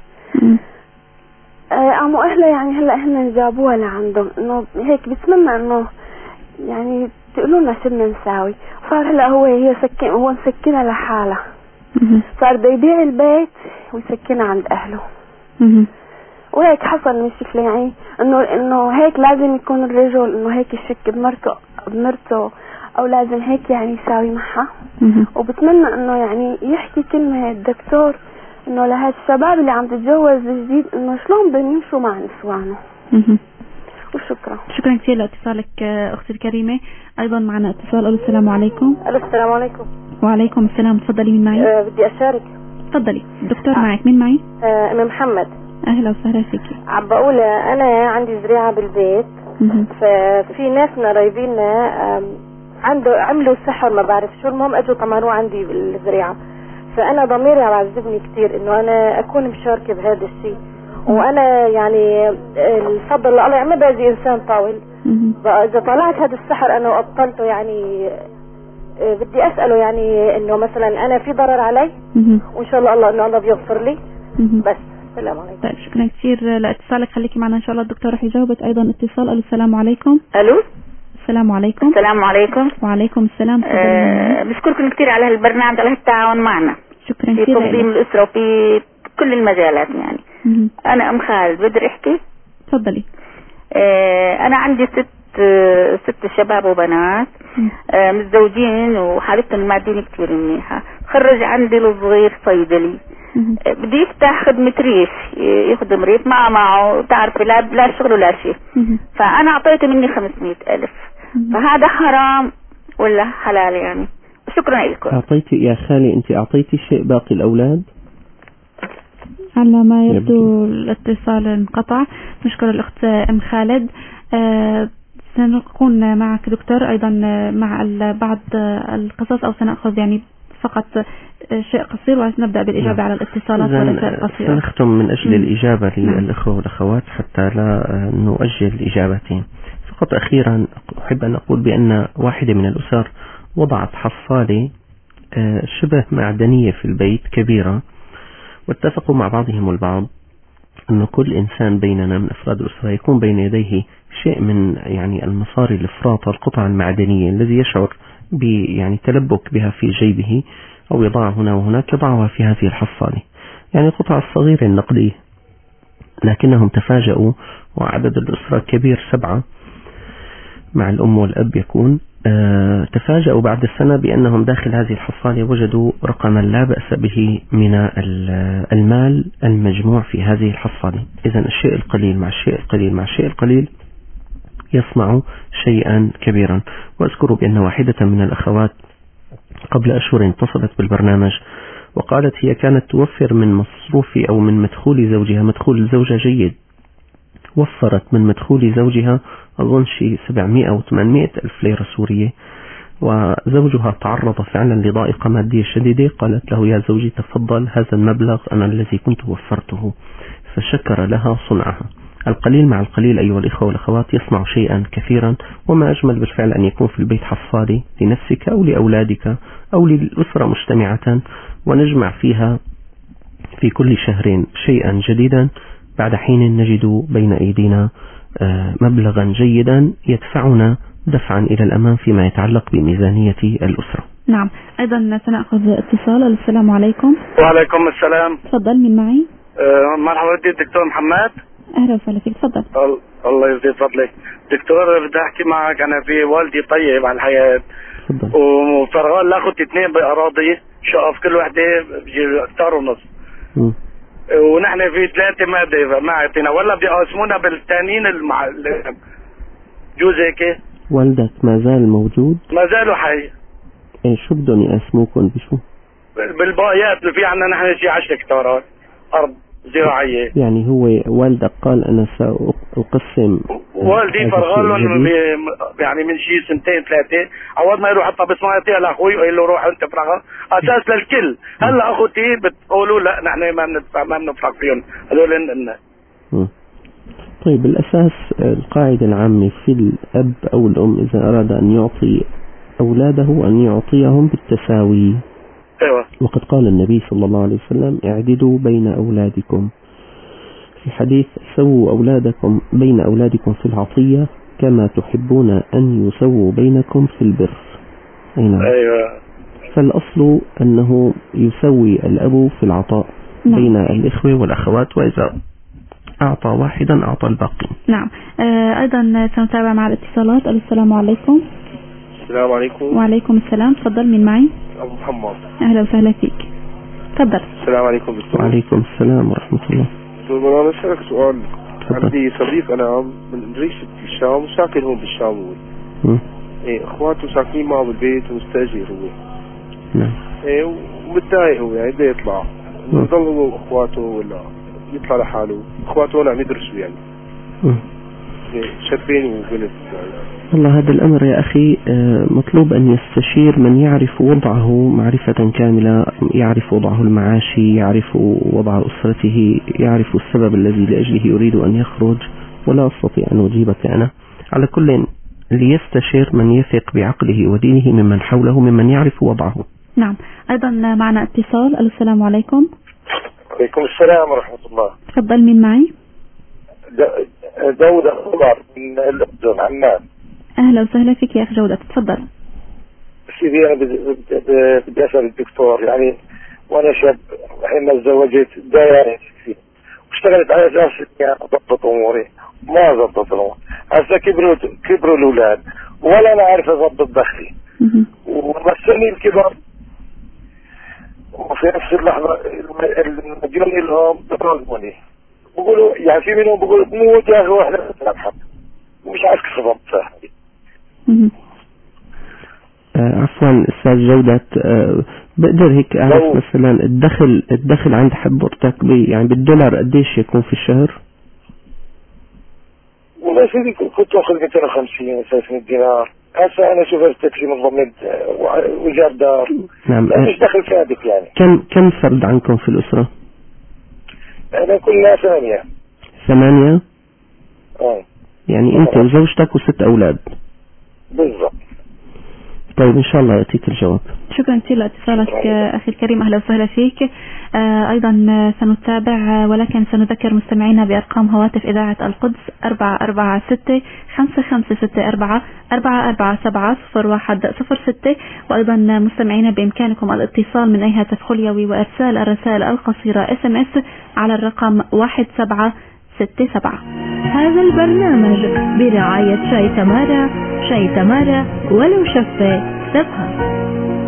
S6: قاموا أهلها يعني هلا هن جابوها لعندهم، إنه هيك بتمنى إنه يعني تقولوا لنا شو بدنا نساوي. صار هلا هو مسكنها لحالها، صار بده يبيع البيت ويسكنها عند أهله. وهيك حصل مشكلة، يعني إنه هيك لازم يكون الرجل إنه هيك يشك بمرته أو لازم هيك يعني يساوي معها. وبتمنى إنه يعني يحكي كلمة الدكتور إنه لهذا الشباب اللي عم تتجوز جديد إنه شلون بدهم يمشوا مع نسوانه. وشكرا.
S2: شكرا كثير لاتصالك أختي الكريمة. أيضا معنا اتصال. السلام عليكم.
S5: السلام عليكم.
S2: وعليكم السلام. تفضلي، مين معي؟
S5: بدي أشارك.
S2: تفضلي، الدكتور معك. مين معي؟
S5: أم محمد.
S2: أهلا وسهلا فيكي.
S7: عم بقول أنا عندي زريعة بالبيت، ففي ناس من قرايبينا عملوا سحر ما بعرف شو، المهم اجوا طمروه عندي بالزريعة، فأنا ضميري عم يعذبني كثير إنه أنا أكون مشاركة بهذا الشيء، وأنا يعني الفضل الله يعني ما باجي إنسان طاول. بقى إذا طلعت هذا السحر أنا وأبطلته يعني بدي أسأله يعني إنه مثلا أنا في ضرر علي، وإن شاء الله إنه الله بيغفر لي. بس السلام عليكم.
S2: طيب شكرا كثير لاتصالك، خليكي معنا إن شاء الله. الدكتور رح يجاوبك أيضا اتصال. السلام عليكم.
S8: ألو.
S2: السلام عليكم.
S8: السلام عليكم.
S2: وعليكم السلام.
S8: بشكركم كثير على هالبرنامج، على التعاون معنا.
S2: شكرا
S8: كثير. في تنظيم الأسرة وفي كل المجالات يعني. أنا أم خالد، بدي أحكي؟
S2: تفضلي.
S8: أنا عندي ست شباب وبنات متزوجين وحالتهم المادية كثير منيحة. خرج عندي الصغير صيدلي، بدي يفتح خدمة ريف، يخدم ريف معه تعرفي لا شغل ولا شيء. فأنا أعطيته مني 500,000، فهذا حرام ولا حلال يعني؟ شكرا لكم.
S3: أعطيتي يا خالي، أنت أعطيتي شيء باقي الأولاد؟
S2: على ما يبدو الاتصال انقطع. نشكر الأخت أم خالد. سنكون معك دكتور أيضا مع بعض القصص، أو سنأخذ يعني فقط شيء قصير ونبدأ بالإجابة على الاتصالات والرسائل القصيرة.
S3: سنختم من أجل الإجابة للأخوة والأخوات حتى لا نؤجل إجابتين. فقط أخيرا أحب أن أقول بأن واحدة من الأسر وضعت حصالة شبه معدنية في البيت كبيرة، واتفقوا مع بعضهم البعض أن كل إنسان بيننا من أفراد الأسرة يكون بين يديه شيء من يعني المصاري الإفراط والقطع المعدنية الذي يشعر يعني تلبك بها في جيبه أو يضعها هنا وهناك، يضعها في هذه الحصالة، يعني القطع الصغيرة النقدية. لكنهم تفاجؤوا، وعدد الأسرة كبير 7 مع الأم والأب يكون، تفاجؤوا بعد السنة بأنهم داخل هذه الحصالة وجدوا رقما لا بأس به من المال المجموع في هذه الحصالة. إذن الشيء القليل مع الشيء القليل مع الشيء القليل يصنع شيئا كبيرا. وأذكر بأن واحدة من الأخوات قبل أشهر اتصلت بالبرنامج وقالت هي كانت توفر من مصروف أو من مدخول زوجها، مدخول الزوجة جيد، وفرت من مدخول زوجها أظن شيء 700 أو 800 ألف ليرة سورية، وزوجها تعرض فعلا لضائقة مادية شديدة. قالت له يا زوجي تفضل، هذا المبلغ أنا الذي كنت وفرته، فشكر لها صنعها. القليل مع القليل أيها الإخوة والأخوات يصنع شيئا كثيرا، وما أجمل بالفعل أن يكون في البيت حصالة لنفسك أو لأولادك أو للأسرة مجتمعة، ونجمع فيها في كل شهرين شيئا جديدا. بعد حين نجد بين أيدينا مبلغا جيدا يدفعنا دفعا إلى الأمام فيما يتعلق بميزانية الأسرة.
S2: نعم، أيضا سنأخذ اتصال. السلام عليكم.
S9: وعليكم السلام.
S2: تفضل، من معي؟
S9: مرحبا بدي الدكتور محمد.
S2: أهلا وسهلا فيك، تفضل.
S9: الله يزيد فضلك دكتور. بدي أحكي معك، أنا في والدي طيب على الحياة، وفرغان لأخذت 2 بأراضي شقف، كل وحدة بيجي هكتار ونص، ونحن في 3 ما عطينا ولا بدي يقسمونا بالتانيين جوز هيك.
S3: والدك ما زال موجود؟
S9: ما زالوا حي.
S3: شو بدهم يقسموكم بشو؟
S9: بالباقيات اللي في عنا نحن شي 10 هكتارات أرض زراعية.
S3: يعني هو والدك قال أنا سأقسم؟
S9: والدي فرغان يعني من شي 2 3 عوض ما يروح حتى بصمايتي لأخوي وقال له روح أنت فرغان أساس للكل. هلا أخوتي بتقولوا لا نحن ما بنفرق فيهم هذول.
S3: طيب الأساس القاعدة العامة في الأب أو الأم إذا أراد أن يعطي أولاده أن يعطيهم بالتساوي.
S9: أيوة.
S3: وقد قال النبي صلى الله عليه وسلم اعدلوا بين أولادكم، في حديث سووا أولادكم بين أولادكم في العطية كما تحبون أن يسووا بينكم في البر.
S9: أيوة.
S3: فالأصل أنه يسوي الأب في العطاء بين الإخوة والأخوات، وإذا أعطى واحدا أعطى الباقي.
S2: نعم. أيضا سنتابع مع الاتصالات. السلام عليكم.
S10: السلام عليكم.
S2: وعليكم السلام. تفضل، من معي؟
S10: أبو محمد.
S2: أهلا وسهلا فيك، تفضل.
S10: السلام عليكم دكتور.
S3: وعليكم السلام ورحمة الله.
S10: دكتور أنا أسألك سؤال. عندي صديق أنا من ريشة الشام وساكن هون بالشام هو. إخواته ساكنين معه بالبيت ومستأجر هو.
S3: نعم.
S10: ومتضايق هو يعني بده يطلع، يضل هو وإخواته ولا يطلع لحاله، اخواته هون عم يدرسوا يعني شابين وبنت يعني.
S3: والله هذا الأمر يا أخي مطلوب أن يستشير من يعرف وضعه معرفة كاملة، يعرف وضعه المعاشي، يعرف وضع أسرته، يعرف السبب الذي لأجله يريد أن يخرج، ولا أستطيع أن أجيبك أنا. على كل ليستشير من يثق بعقله ودينه ممن حوله ممن يعرف وضعه.
S2: نعم. أيضا معنا اتصال. السلام عليكم.
S11: عليكم السلام ورحمة الله.
S2: تفضل، مين معي؟
S11: جودة خضر من الأردن عمان.
S2: أهلا وسهلا فيك يا أخي جودة، تفضل.
S11: سيدي أنا بدي أسأل الدكتور، يعني وأنا شاب حين تزوجت دايرة واشتغلت على أساس إني أضبط أموري، ما ضبطت الأمور. هسه كبروا الأولاد ولا أنا عارف أضبط دخلي ومسني الكبر، وفي نفس اللحظة المديون لهم بطلبوني بقولوا يعني في منهم بقولوا مو جاهز واحدة تنحب مش عارف كيف أضبطها.
S3: عفوا أستاذ جودة، بقدر هيك أعرف مثلا الدخل عند حضرتك يعني بالدولار قديش يكون في الشهر؟
S11: والله سيدي كنت أخذ 250 300 دينار. هسه أنا شوفت تكفي من ضمن وإيجار دار.
S3: نعم.
S11: مش دخل ثابت يعني.
S3: كم فرد عنكم في الأسرة؟
S11: أنا كلنا 8.
S3: 8؟ يعني أنت وزوجتك و6 أولاد.
S11: بالضبط.
S3: طيب إن شاء الله يأتيك الجواب.
S2: شكرا كثير لاتصالك أخي الكريم، أهلا وسهلا فيك. أيضا سنتابع ولكن سنذكر مستمعينا بأرقام هواتف إذاعة القدس 446 5564 447 0106. وأيضا مستمعينا بإمكانكم الاتصال من أي هاتف خليوي وإرسال الرسائل القصيرة SMS على الرقم 1767.
S4: هذا البرنامج برعاية شاي تمارا. شاي تمارا ولو شفة تفهم.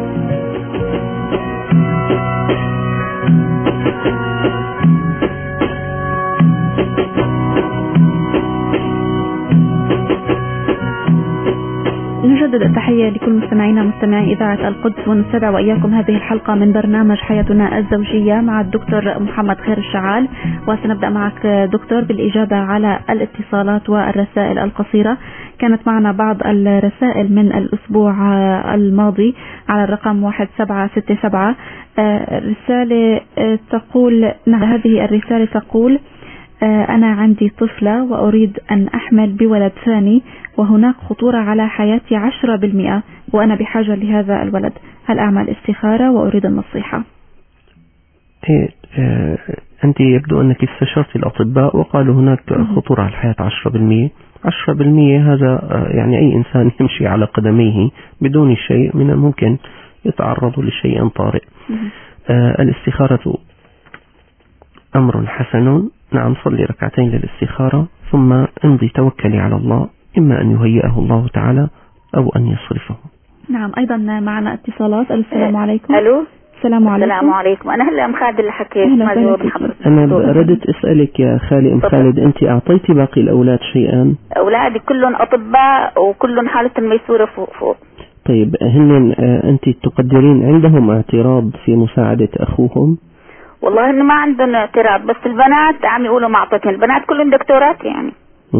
S2: نجدد التحية لكل مستمعينا مستمعي إذاعة القدس، ونتابع وإياكم هذه الحلقة من برنامج حياتنا الزوجية مع الدكتور محمد خير الشعال. وسنبدأ معك دكتور بالإجابة على الاتصالات والرسائل القصيرة. كانت معنا بعض الرسائل من الأسبوع الماضي على الرقم 1767. رسالة تقول، هذه الرسالة تقول: أنا عندي طفلة وأريد أن أحمل بولد ثاني، وهناك خطورة على حياتي 10%، وأنا بحاجة لهذا الولد. هل أعمل استخارة وأريد النصيحة؟
S3: أنت يبدو أنك استشرت الأطباء وقالوا هناك خطورة على الحياة 10%. 10% هذا يعني أي إنسان يمشي على قدميه بدون شيء من الممكن يتعرض لشيء طارئ. الاستخارة أمر حسن. نعم، صلي ركعتين للاستخارة ثم امضي توكلي على الله، إما أن يهيئه الله تعالى أو أن يصرفه.
S2: نعم. أيضا معنا اتصالات. السلام عليكم.
S8: ألو.
S2: السلام عليكم.
S8: السلام عليكم. أنا هلا أم خالد اللي حكيت ما جاوبني حضرتك.
S3: أنا ردت أسألك يا خالي أم خالد، أنت أعطيتي باقي الأولاد شيئا؟
S8: أولادي كلهم أطباء وكلهم حالة ميسورة فوق.
S3: طيب هن أنت تقدرين عندهم اعتراض في مساعدة أخوهم؟
S8: والله إنه ما عندهم اعتراض، بس البنات عم يقولوا ما أعطتهم. البنات كلهم دكتورات يعني.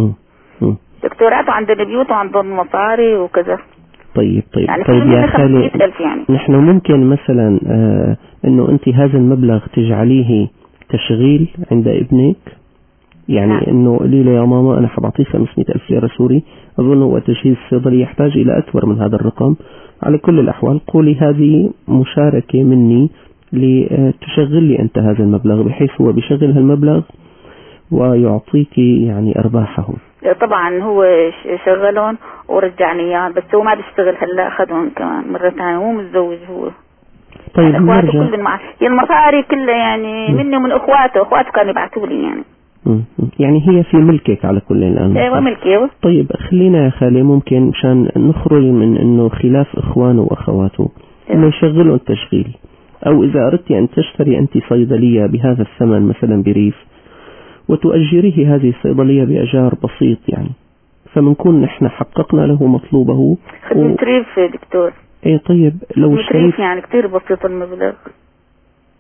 S8: دكتورات وعندهم بيوت وعندهم مصاري وكذا.
S3: طيب
S8: يعني
S3: يا خالي،
S8: يعني.
S3: نحن ممكن مثلا إنه أنت هذا المبلغ تجعليه تشغيل عند ابنك، يعني إنه قولي له يا ماما أنا حبعطيه 500,000 ليرة سوري، أظن هو تجهيز الصيدلي يحتاج إلى أكبر من هذا الرقم. على كل الأحوال قولي هذه مشاركة مني لتشغل لي أنت هذا المبلغ، بحيث هو بيشغل هالمبلغ ويعطيك يعني أرباحه.
S8: طبعا هو شغلهم ورجعني اياه، بس هو ما بيشتغل هلا، أخذهم كمان مرة ثانية، هو متزوج هو.
S3: طيب
S8: يعني اخواته كلهم معه، المصاري كلها يعني مني ومن اخواته كانوا يبعثوا لي يعني.
S3: يعني هي في ملكك على كل الآن.
S8: ايوه ملكي.
S3: طيب خلينا يا خالي ممكن مشان نخرج من انه خلاف اخوانه واخواته انه يشغلوا التشغيل، او اذا اردت ان تشتري انت صيدلية بهذا الثمن مثلا بريف وتؤجريه هذه الصيدلية بأجار بسيط يعني، فمنكون نحن حققنا له مطلوبه.
S8: خدمة ريف دكتور.
S3: ايه طيب لو
S8: ريف يعني كتير بسيط المبلغ.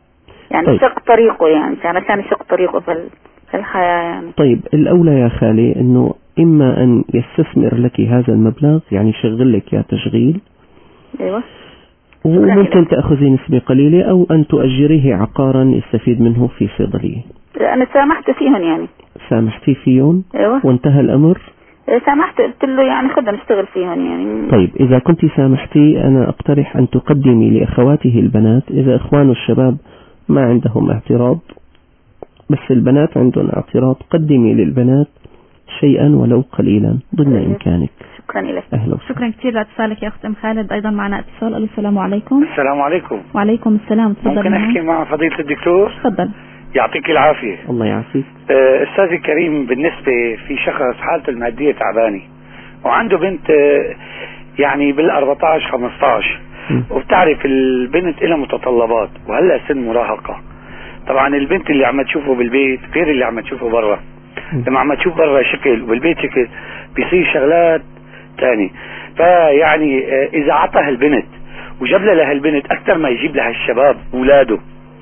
S8: يعني
S3: طيب.
S8: شق طريقه، يعني عشان يشق طريقه في الحياة يعني.
S3: طيب الأولى يا خالي أنه إما أن يستثمر لك هذا المبلغ، يعني يشغل لك يا تشغيل،
S8: أيوة،
S3: وممكن تأخذي نسبة قليلة، أو أن تؤجريه عقارا يستفيد منه في صيدلية.
S8: أنا سامحت فيهم يعني.
S3: سامحتي فيهم؟
S8: أيوة.
S3: وانتهى الأمر؟
S8: سامحت، قلت له يعني خدنا نشتغل فيهم يعني.
S3: طيب إذا كنت سامحتي، أنا أقترح أن تقدمي لأخواته البنات، إذا إخوانه الشباب ما عندهم اعتراض بس البنات عندهم اعتراض، قدمي للبنات شيئا ولو قليلا ضمن إمكانك.
S8: شكرا لك.
S3: أهلا.
S2: شكرا كثير لاتصالك يا أخت أم خالد. أيضا معنا اتصال. السلام عليكم.
S12: السلام عليكم.
S2: وعليكم السلام. تفضل.
S12: ممكن أحكي مع فضيلة الدكتور؟
S2: تفضل.
S12: يعطيك العافية.
S3: الله يعافيك.
S12: أستاذي الكريم، بالنسبة في شخص حالته المادية تعبانة وعنده بنت يعني بال14-15، وبتعرف البنت لها متطلبات وهلا سن مراهقة. طبعا البنت اللي عم تشوفه بالبيت غير اللي عم تشوفه برا. لما عم تشوف برا شكل وبالبيت شكل بيصير شغلات تاني. فيعني إذا عطاها البنت وجاب لها البنت أكثر ما يجيب لها الشباب أولاده،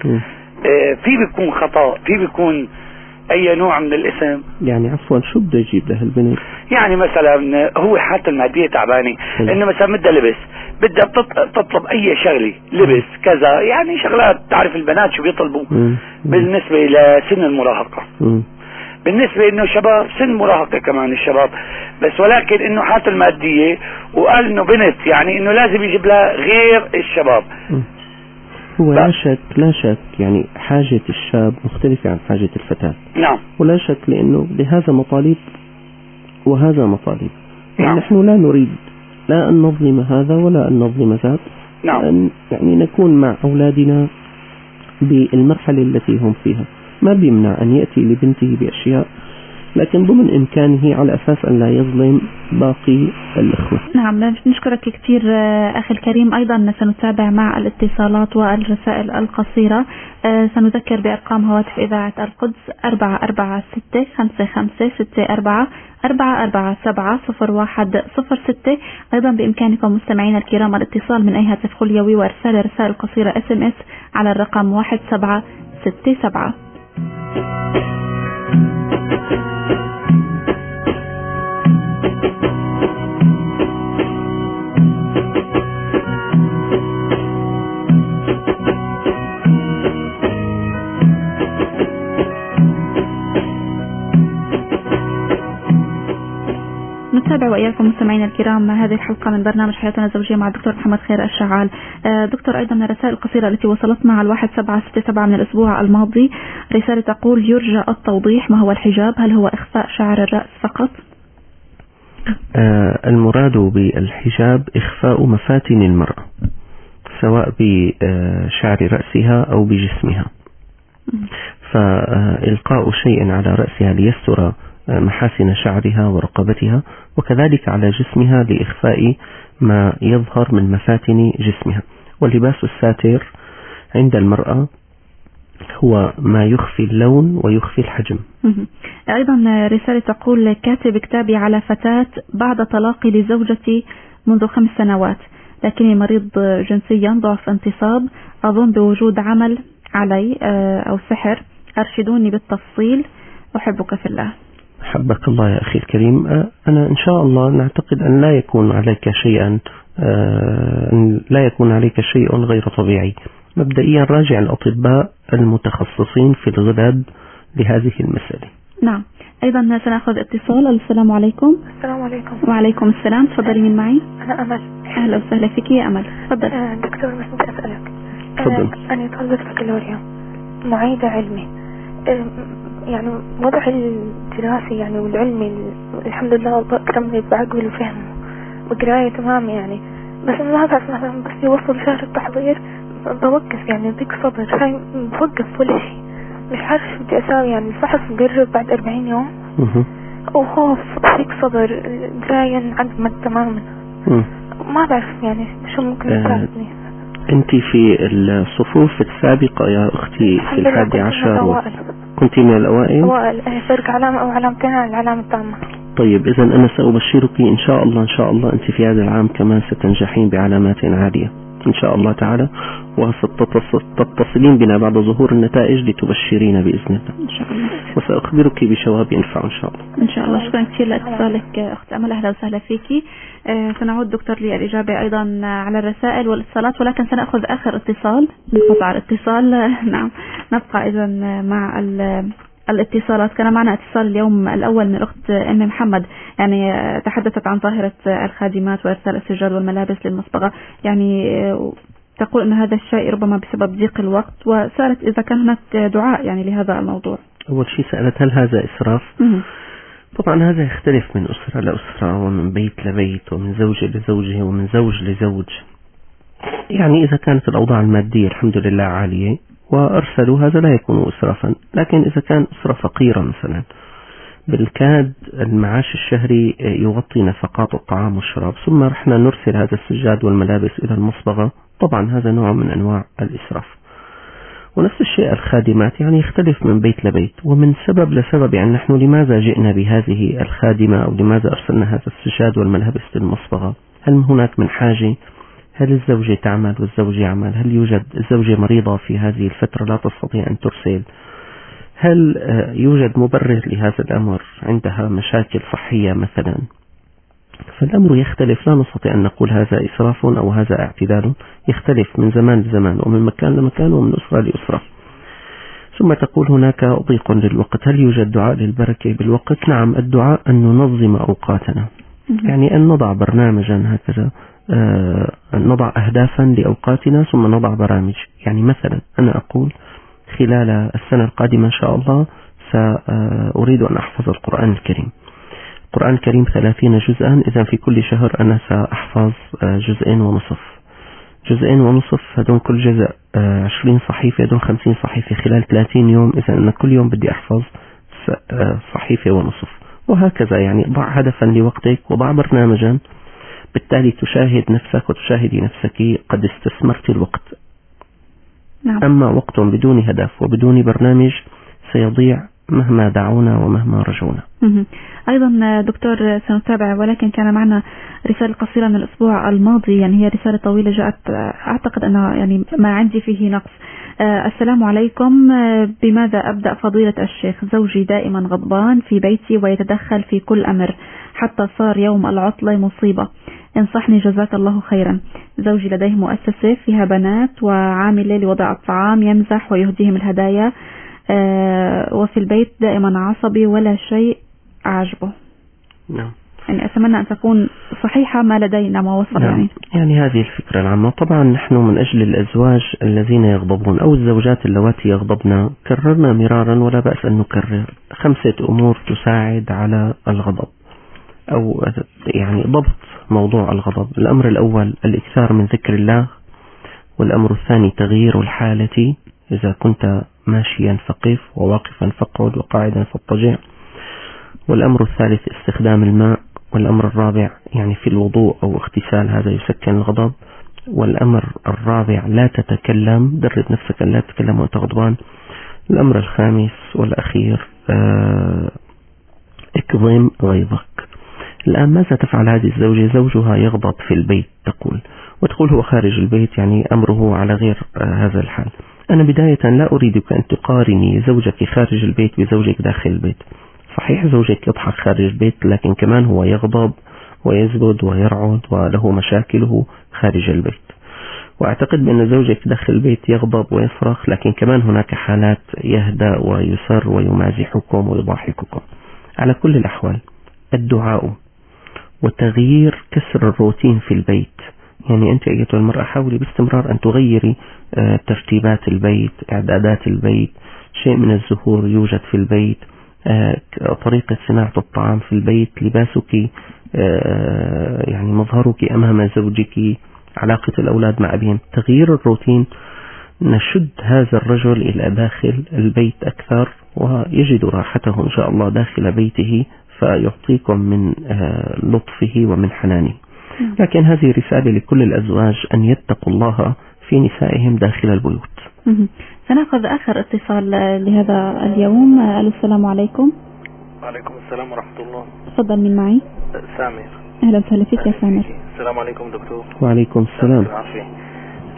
S12: في بيكون خطأ، في بيكون أي نوع من الاسم.
S3: يعني عفوا شو بده يجيب لها البنت؟
S12: يعني مثلا هو حالته المادية تعبانة، إنه مثلا بدها لبس، بدها تطلب أي شغلة، لبس كذا، يعني شغلات تعرف البنات شو بيطلبوا بالنسبة لسن المراهقة. بالنسبة إنه شباب سن مراهقة كمان الشباب، بس ولكن إنه حالته المادية وقال إنه بنت، يعني إنه لازم يجيب لها غير الشباب.
S3: هو لا شك يعني حاجة الشاب مختلفة عن حاجة الفتاة.
S12: نعم.
S3: ولا شك لأنه بهذا مطالب وهذا مطالب.
S12: نعم.
S3: نحن لا نريد لا أن نظلم هذا ولا أن نظلم ذاك.
S12: نعم.
S3: أن يعني نكون مع أولادنا بالمرحلة التي هم فيها. ما بيمنع أن يأتي لبنته بأشياء، لكن ضمن إمكانه على أساس أن لا يظلم باقي الأخوة.
S2: نعم، نشكرك كثير أخي الكريم. أيضا سنتابع مع الاتصالات والرسائل القصيرة. سنذكر بأرقام هواتف إذاعة القدس 446-55-64-447-0106. أيضا بإمكانكم مستمعينا الكرام الاتصال من أي هاتف خليوي وإرسال رسائل قصيرة SMS على الرقم 1767. نتابع وإياكم مستمعينا الكرام هذه الحلقة من برنامج حياتنا الزوجية مع الدكتور محمد خير الشعال. دكتور، أيضا الرسائل القصيرة التي وصلتنا على 1767 من الأسبوع الماضي، رسالة تقول: يرجى التوضيح، ما هو الحجاب؟ هل هو إخفاء شعر الرأس فقط؟
S3: المراد بالحجاب إخفاء مفاتن المرأة، سواء بشعر رأسها أو بجسمها. فإلقاء شيء على رأسها ليستر محاسن شعرها ورقبتها، وكذلك على جسمها لإخفاء ما يظهر من مفاتن جسمها. واللباس الساتر عند المرأة هو ما يخفي اللون ويخفي الحجم.
S2: أيضا رسالة تقول: كاتب كتابي على فتاة بعد طلاقي لزوجتي منذ 5 سنوات، لكني مريض جنسيا، ضعف انتصاب، أظن بوجود عمل علي أو سحر، أرشدوني بالتفصيل، أحبك في الله.
S3: حبك الله يا أخي الكريم. أنا إن شاء الله نعتقد أن لا يكون عليك شيء غير طبيعي. مبدئيا راجع الأطباء المتخصصين في الغدد لهذه المسألة.
S2: نعم. أيضا سنأخذ اتصال. السلام عليكم.
S13: السلام عليكم.
S2: وعليكم السلام. تفضلي. من معي؟
S13: أنا أمل.
S2: أهلا وسهلا فيك يا أمل. تفضل.
S13: دكتور، بس بدي أسألك.
S3: تفضل.
S13: أنا طالبة بكالوريا، معيدة علمي. يعني وضع الدراسي يعني والعلمي الحمد لله أكرمني بعقل وفهم وقراية تمام يعني، بس أنا ما بعرف مثلا بس يوصل شهر التحضير بوقف، يعني ضيق صبر، هاي بوقف ولا شيء، مش عارف شو بدي أسوي. يعني الفحص مقرب بعد 40 يوم وخوف، ضيق صبر، دراية عدمت تماما، ما بعرف يعني شو ممكن يساعدني.
S3: أنت في الصفوف السابقة يا أختي في 11 كنت من الأوائل؟
S13: أوائل، فرق علامة أو علامتين على العلامة التامة.
S3: طيب إذا أنا سأبشرك إن شاء الله أنت في هذا العام كمان ستنجحين بعلامات عالية. إن شاء الله تعالى، وستتصلين بنا بعد ظهور النتائج لتبشرين بإذن الله
S2: إن شاء الله،
S3: وسأخبرك بشواب ينفع إن شاء الله.
S2: إن شاء الله. شكرا كثير لاتصالك أخت أمل، أهلا وسهلا فيكي. سنعود دكتور للإجابة أيضا على الرسائل والاتصالات، ولكن سنأخذ آخر اتصال لقطع الاتصال. نعم، نبقى إذا مع الاتصالات. كان معنا اتصال اليوم الأول من الأخت أم محمد، يعني تحدثت عن ظاهرة الخادمات وإرسال السجاد والملابس للمصبغة، يعني تقول أن هذا الشيء ربما بسبب ضيق الوقت، وسألت إذا كان هناك دعاء يعني لهذا الموضوع.
S3: أول شيء سألت هل هذا إسراف؟ طبعا هذا يختلف من أسرة لأسرة، ومن بيت لبيت، ومن زوجة لزوجه، ومن زوج لزوج. يعني إذا كانت الأوضاع المادية الحمد لله عالية وأرسلوا، هذا لا يكون إسرافا. لكن إذا كان أسرة فقيرة مثلا بالكاد المعاش الشهري يغطي نفقات الطعام والشراب، ثم رحنا نرسل هذا السجاد والملابس إلى المصبغة، طبعا هذا نوع من أنواع الإسراف. ونفس الشيء الخادمات، يعني يختلف من بيت لبيت ومن سبب لسبب. يعني نحن لماذا جئنا بهذه الخادمة، أو لماذا أرسلنا هذا السجاد والملابس للمصبغة؟ هل هناك من حاجة؟ هل الزوجة تعمل والزوج يعمل؟ هل يوجد الزوجة مريضة في هذه الفترة لا تستطيع أن ترسل؟ هل يوجد مبرر لهذا الأمر؟ عندها مشاكل صحية مثلا؟ فالأمر يختلف، لا نستطيع أن نقول هذا إسراف أو هذا اعتدال، يختلف من زمان لزمان ومن مكان لمكان ومن أسرة لأسرة. ثم تقول هناك ضيق للوقت، هل يوجد دعاء للبركة بالوقت؟ نعم، الدعاء أن ننظم أوقاتنا، يعني أن نضع برنامجا هكذا، نضع أهدافا لأوقاتنا ثم نضع برامج. يعني مثلا أنا أقول خلال السنة القادمة إن شاء الله سأريد أن أحفظ القرآن الكريم. القرآن الكريم 30 جزءا، إذا في كل شهر أنا سأحفظ جزئين ونصف. جزئين ونصف هدون كل جزء 20 صحيفة، هدون 50 صحيفة خلال 30 يوم، إذا أنا كل يوم بدي أحفظ صحيفة ونصف، وهكذا. يعني ضع هدفا لوقتك وضع برنامجا، بالتالي تشاهد نفسك وتشاهدي نفسك قد استثمرت الوقت.
S2: نعم.
S3: أما وقت بدون هدف وبدون برنامج سيضيع مهما دعونا ومهما رجونا.
S2: أيضا دكتور سنتابع، ولكن كان معنا رسالة قصيرة من الأسبوع الماضي، يعني هي رسالة طويلة جاءت، أعتقد أنها يعني ما عندي فيه نقص. السلام عليكم، بماذا أبدأ فضيلة الشيخ؟ زوجي دائما غضبان في بيتي ويتدخل في كل أمر، حتى صار يوم العطلة مصيبة، انصحني جزاك الله خيرا. زوجي لديه مؤسسة فيها بنات وعاملة لوضع الطعام، يمزح ويهديهم الهدايا، وفي البيت دائما عصبي ولا شيء عجبه.
S3: نعم.
S2: يعني أتمنى أن تكون صحيحة ما لدينا ما وصل.
S3: نعم. يعني هذه الفكرة العامة. طبعا نحن من أجل الأزواج الذين يغضبون أو الزوجات اللواتي يغضبن كررنا مرارا ولا بأس أن نكرر 5 أمور تساعد على الغضب، أو يعني ضبط موضوع الغضب. الأمر الأول الإكثار من ذكر الله، والأمر الثاني تغيير الحالة، إذا كنت ماشيا فقف وواقفا فاقعد وقاعدا فاضطجع. والأمر الثالث استخدام الماء. والأمر الرابع يعني في الوضوء أو اغتسال، هذا يسكن الغضب. والأمر الرابع لا تتكلم، درب نفسك لا تتكلم وأنت غضبان. الأمر الخامس والأخير اكظم غيظك. الآن ماذا تفعل هذه الزوجة؟ زوجها يغضب في البيت وتقول هو خارج البيت، يعني أمره على غير هذا الحال. أنا بداية لا أريدك أن تقارني زوجك خارج البيت بزوجك داخل البيت. صحيح زوجك يضحك خارج البيت، لكن كمان هو يغضب ويزبد ويرعد وله مشاكله خارج البيت. وأعتقد بأن زوجك داخل البيت يغضب ويصرخ، لكن كمان هناك حالات يهدأ ويسر ويمازحكم ويضحككم. على كل الأحوال الدعاء وتغيير كسر الروتين في البيت. يعني أنت أيتها المرأة حاولي باستمرار أن تغيري ترتيبات البيت، إعدادات البيت، شيء من الزهور يوجد في البيت، طريقة صناعة الطعام في البيت، لباسك، يعني مظهرك أمام زوجك، علاقة الأولاد مع أبيهم. تغيير الروتين نشد هذا الرجل إلى داخل البيت أكثر، ويجد راحته إن شاء الله داخل بيته، فيعطيكم من لطفه ومن حنانه. لكن هذه رسالة لكل الأزواج أن يتقوا الله في نسائهم داخل البيوت.
S2: سنأخذ آخر اتصال لهذا اليوم. السلام عليكم.
S14: وعليكم السلام ورحمة الله.
S2: تفضل، من معي؟
S14: سامر.
S2: أهلا وسهلا فيك يا سامر.
S14: السلام عليكم دكتور.
S3: وعليكم السلام.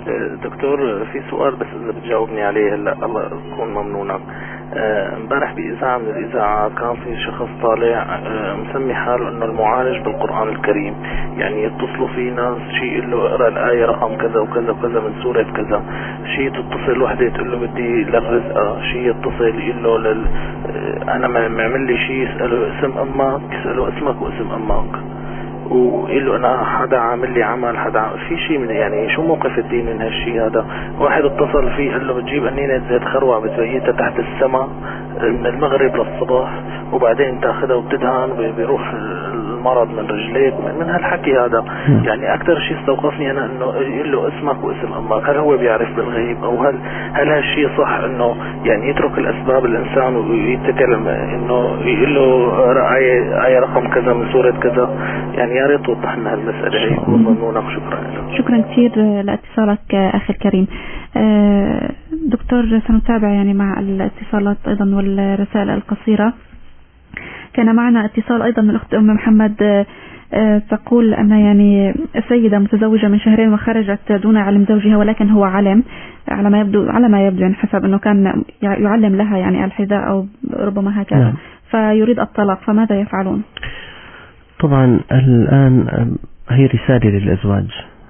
S14: دكتور في سؤال بس إذا بتجاوبني عليه هلا الله يكون ممنونك. امبارح بإذاعة من الإذاعات كان في شخص طالع مسمي حاله إنه المعالج بالقرآن الكريم، يعني يتصلوا فيه ناس شيء يقول له اقرأ الآية رقم كذا وكذا وكذا من سورة كذا، شيء تتصل وحدة تقول له بدي للرزقة، شيء يتصل يقول له أنا ما عمل لي شيء يسأله اسم أمك، يسأله اسمك واسم أمك، ويقول له انا حدا عامل لي عمل حدا في شيء من يعني شو موقف الدين من هالشيء هذا. واحد اتصل فيه قال له بتجيب قنينة زيت خروع بتبيتها تحت السماء من المغرب للصباح وبعدين تاخذها وبتدهن بيروح المرض من رجليك من هالحكي هذا. يعني اكثر شيء استوقفني انا انه يقول له اسمك واسم امك، هل هو بيعرف بالغيب او هل هالشيء صح انه يعني يترك الاسباب الانسان ويتكل انه يقول له اقرا آية رقم كذا من سورة كذا؟ يعني يا ريت توضح لنا هالمسألة هي يكون ممنونك. شكرا لك.
S2: شكرا كثير لاتصالك اخي الكريم. دكتور سنتابع يعني مع الاتصالات ايضا والرسائل القصيرة. كان معنا اتصال ايضا من الاخت ام محمد تقول ان يعني السيدة متزوجة من شهرين وخرجت دون علم زوجها، ولكن هو علم على ما يبدو يعني حسب انه كان يعلم لها يعني الحذاء او ربما هكذا. فيريد الطلاق، فماذا يفعلون؟
S3: طبعا الآن هي رسالة للأزواج.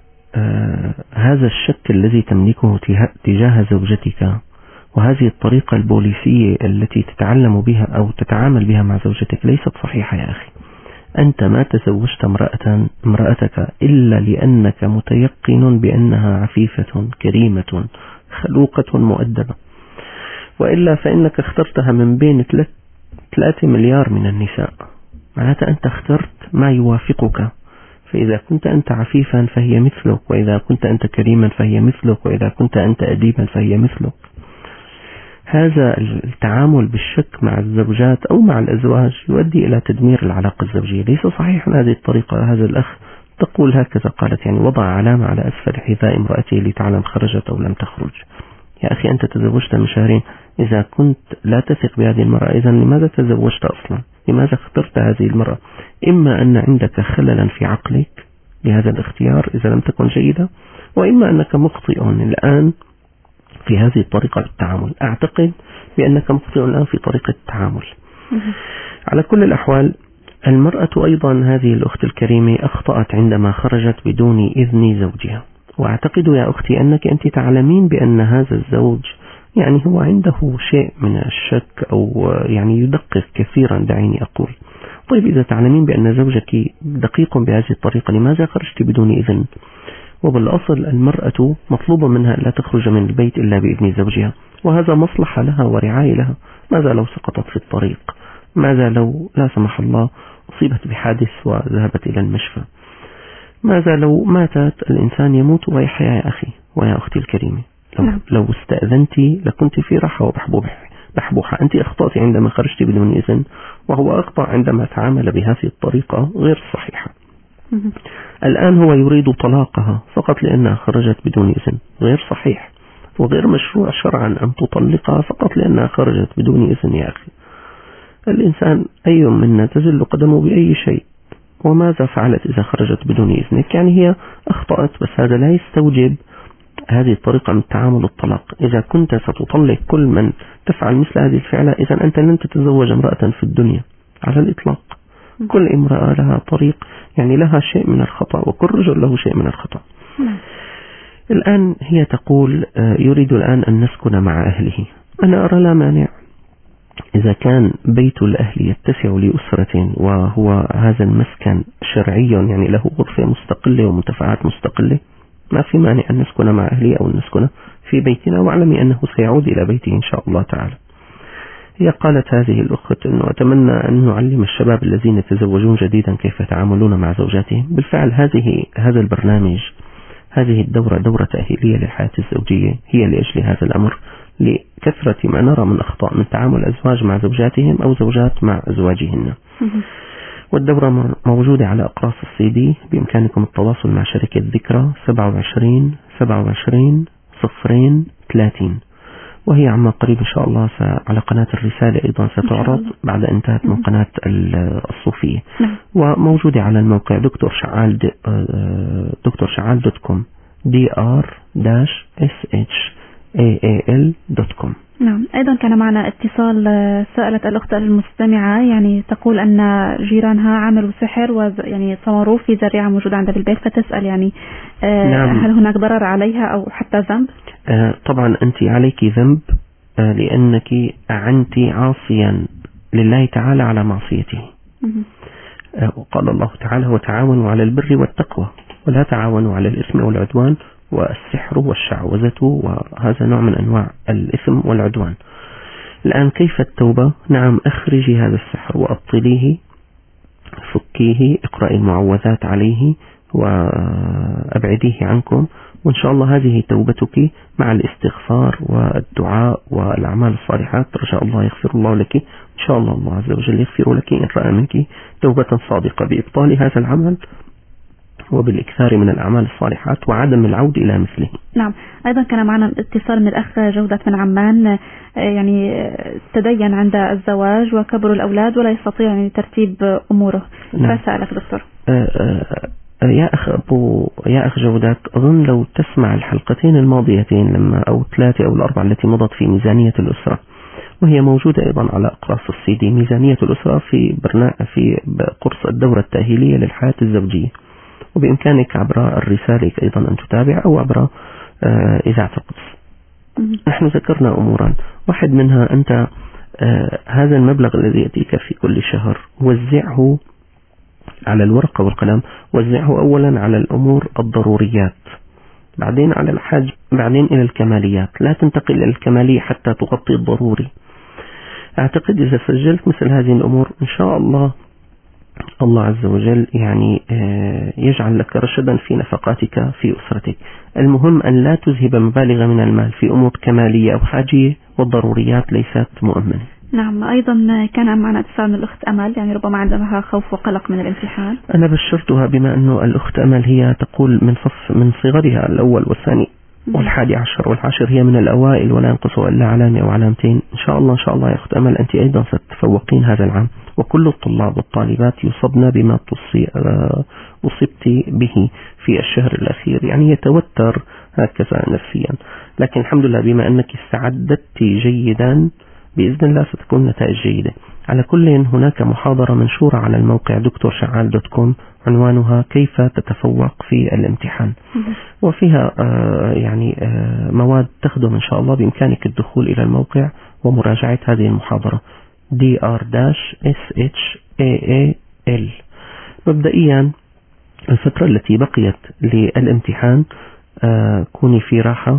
S3: هذا الشك الذي تملكه تجاه زوجتك وهذه الطريقة البوليسية التي تتعلم بها أو تتعامل بها مع زوجتك ليست صحيحة يا أخي. أنت ما تزوجت امرأتك إلا لأنك متيقن بأنها عفيفة كريمة خلوقة مؤدبة، وإلا فإنك اخترتها من بين 3 مليار من النساء. معناتها أنت اخترت ما يوافقك، فإذا كنت أنت عفيفا فهي مثلك، وإذا كنت أنت كريما فهي مثلك، وإذا كنت أنت أديبا فهي مثلك. هذا التعامل بالشك مع الزوجات أو مع الأزواج يؤدي إلى تدمير العلاقة الزوجية. ليس صحيح هذه الطريقة. هذا الأخ تقول هكذا قالت، يعني وضع علامة على أسفل حذاء امرأته لتعلم خرجت أو لم تخرج. يا أخي أنت تزوجت من شهرين، إذا كنت لا تثق بهذه المرأة إذا لماذا تزوجت أصلا؟ لماذا اخترت هذه المرأة؟ إما أن عندك خللا في عقلك لهذا الاختيار إذا لم تكن جيدة، وإما أنك مخطئ الآن في هذه الطريقة بالتعامل. أعتقد بأنك مخطئ الآن في طريقة التعامل. على كل الأحوال المرأة أيضا هذه الأخت الكريمة أخطأت عندما خرجت بدون إذن زوجها. وأعتقد يا أختي أنك أنت تعلمين بأن هذا الزوج يعني هو عنده شيء من الشك أو يعني يدقق كثيرا، دعيني أقول. طيب إذا تعلمين بأن زوجك دقيق بهذه الطريقة لماذا خرجت بدون إذن؟ وبالأصل المرأة مطلوب منها لا تخرج من البيت إلا بإذن زوجها، وهذا مصلحة لها ورعاية لها. ماذا لو سقطت في الطريق؟ ماذا لو لا سمح الله أصيبت بحادث وذهبت إلى المشفى؟ ماذا لو ماتت؟ الإنسان يموت ويحيا يا أخي ويا أختي الكريمة. لو استأذنتي لكنت في راحة وبحبوحة. أنت أخطأت عندما خرجت بدون إذن، وهو أخطأ عندما تعامل بهذه الطريقة غير صحيحة. الآن هو يريد طلاقها فقط لأنها خرجت بدون إذن، غير صحيح وغير مشروع شرعا أن تطلقها فقط لأنها خرجت بدون إذن. يا أخي الإنسان أي منا تزل قدمه بأي شيء، وماذا فعلت إذا خرجت بدون إذنك؟ يعني هي أخطأت، بس هذا لا يستوجب هذه الطريقة من التعامل الطلاق. إذا كنت ستطلق كل من تفعل مثل هذه الفعلة إذا أنت لن تتزوج امرأة في الدنيا على الإطلاق. كل امرأة لها طريق، يعني لها شيء من الخطأ، وكل رجل له شيء من الخطأ. الآن هي تقول يريد الآن أن نسكن مع أهله. أنا أرى لا مانع إذا كان بيت الأهل يتسع لأسرة وهو هذا المسكن شرعي يعني له غرفة مستقلة ومنتفعات مستقلة، ما في مانع أن نسكن مع أهلي أو أن نسكن في بيتنا، واعلمي أنه سيعود إلى بيته إن شاء الله تعالى. هي قالت هذه الأخت أنه أتمنى أن نعلم الشباب الذين يتزوجون جديدا كيف يتعاملون مع زوجاتهم. بالفعل هذا البرنامج، هذه الدورة دورة تأهيلية للحياة الزوجية هي لأجل هذا الأمر، لكثرة ما نرى من أخطاء من تعامل أزواج مع زوجاتهم أو زوجات مع أزواجهن. والدورة موجودة على أقراص الCD. بإمكانكم التواصل مع شركة ذكرى 27 27 030، وهي عما قريب إن شاء الله على قناة الرسالة أيضا ستعرض بعد انتهت من قناة الصوفية، وموجودة على الموقع دكتور شعال.com dr-shaal.com.
S2: نعم. أيضا كان معنا اتصال. سألت الأخت المستمعة يعني تقول أن جيرانها عملوا سحر يعني صوروه في ذريعة موجودة عندها بالبيت، فتسأل يعني
S3: نعم.
S2: هل هناك ضرر عليها أو حتى ذنب؟
S3: طبعا أنت عليك ذنب لأنك أعنت عاصيا لله تعالى على معصيته. وقال الله تعالى وتعاونوا على البر والتقوى ولا تعاونوا على الإثم والعدوان والسحر والشعوذة، وهذا نوع من أنواع الإثم والعدوان. الآن كيف التوبة؟ نعم، أخرجي هذا السحر وأبطليه، فكيه، اقرأي المعوذات عليه وأبعديه عنكم، وإن شاء الله هذه توبتك مع الاستغفار والدعاء والأعمال الصالحات. رجاء الله يغفر الله لك، إن شاء الله الله عز وجل يغفر لك إن رأى منك توبة صادقة بإبطال هذا العمل وبالإكثار من الأعمال الصالحات وعدم العود إلى مثله.
S2: نعم. أيضا كان معنا اتصال من الأخ جودة من عمان، يعني تدين عند الزواج وكبر الأولاد ولا يستطيع يعني ترتيب أموره.
S3: نعم.
S2: فسألك دكتور.
S3: يا أخ جودات، أظن لو تسمع الحلقتين الماضيتين أو 3 أو 4 التي مضت في ميزانية الأسرة، وهي موجودة أيضا على أقراص السي دي، ميزانية الأسرة في قرص الدورة التأهيلية للحياة الزوجية، وبإمكانك عبر الرسالة أيضا أن تتابع أو عبر إذاعة القدس. نحن ذكرنا أمورا، واحد منها أنت هذا المبلغ الذي يأتيك في كل شهر وزعه على الورقة والقلم، وزعه أولا على الأمور الضروريات، بعدين على الحاج، بعدين إلى الكماليات. لا تنتقل إلى الكمالية حتى تغطي الضروري. أعتقد إذا سجلت مثل هذه الأمور إن شاء الله الله عز وجل يعني يجعل لك رشدا في نفقاتك في أسرتك. المهم أن لا تذهب مبالغ من المال في أمور كمالية أو حاجية، والضروريات ليست مؤمنة.
S2: نعم. أيضا كان معنا اتصال من الأخت أمل، يعني ربما عندها خوف وقلق من الامتحان.
S3: أنا بشرتها بما أنه الأخت أمل هي تقول من صغرها الأول والثاني والحادي عشر والعاشر هي من الأوائل ولا ينقص إلا علامة أو علامتين. إن شاء الله يا أخت أمل أنت أيضا ستتفوقين هذا العام، وكل الطلاب والطالبات يصبن بما أصبت به في الشهر الأخير، يعني يتوتر هكذا نفسيا، لكن الحمد لله بما أنك استعدت جيدا بإذن الله ستكون نتائج جيدة. على كل هناك محاضرة منشورة على الموقع dr-shaal.com عنوانها كيف تتفوق في الامتحان، وفيها يعني مواد تخدم إن شاء الله. بإمكانك الدخول إلى الموقع ومراجعة هذه المحاضرة dr-shaal. مبدئيا الفترة التي بقيت للامتحان كوني في راحة،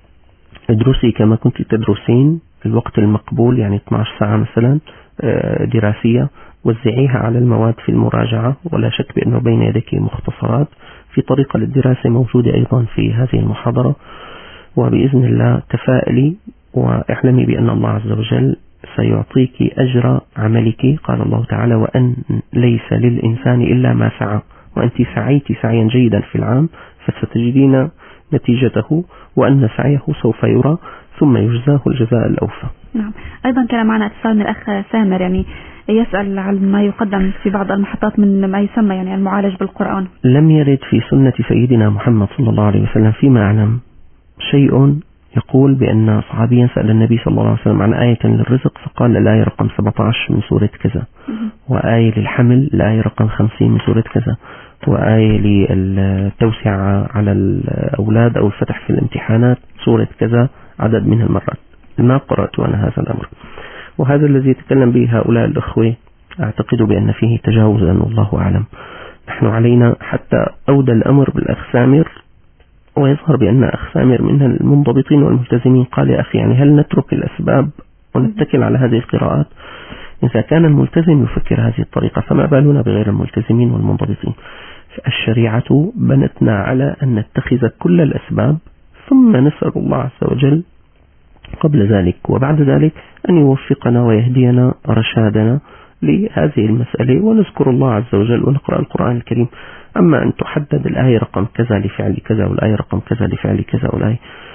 S3: ادرسي كما كنت تدرسين الوقت المقبول، يعني 12 ساعة مثلا دراسية، وزعيها على المواد في المراجعة، ولا شك بأنه بين يديك مختصرات في طريقة للدراسة موجودة أيضا في هذه المحاضرة. وبإذن الله تفائلي واعلمي بأن الله عز وجل سيعطيك أجر عملك. قال الله تعالى وأن ليس للإنسان إلا ما سعى، وأنت سعيت سعيا جيدا في العام فستجدين نتيجته، وأن سعيه سوف يرى ثم يجزاه الجزاء الأوفى.
S2: نعم. أيضا كان معنا اتصال من الأخ سامر، يعني يسأل عن ما يقدم في بعض المحطات من ما يسمى يعني المعالج بالقرآن.
S3: لم يرد في سنة سيدنا محمد صلى الله عليه وسلم فيما أعلم شيء يقول بأن صحابيا سأل النبي صلى الله عليه وسلم عن آية للرزق فقال الآية رقم 17 من سورة كذا، وآية للحمل الآية رقم 50 من سورة كذا، وآية للتوسعة على الأولاد أو الفتح في الامتحانات سورة كذا عدد من المرات. ما قرأت أنا هذا الأمر، وهذا الذي يتكلم به هؤلاء الأخوة أعتقد بأن فيه تجاوزا والله أعلم. نحن علينا حتى أودى الأمر بالأخ سامر، ويظهر بأن أخ سامر من المنضبطين والملتزمين، قال يا أخي يعني هل نترك الأسباب ونتكل على هذه القراءات؟ إذا كان الملتزم يفكر هذه الطريقة فما بالنا بغير الملتزمين والمنضبطين. الشريعة بنتنا على أن نتخذ كل الأسباب ثم نسأل الله عز وجل قبل ذلك وبعد ذلك أن يوفقنا ويهدينا رشادنا لهذه المسألة، ونذكر الله عز وجل ونقرأ القرآن الكريم. أما أن تحدد الآية رقم كذا لفعل كذا والآية رقم كذا لفعل كذا والآية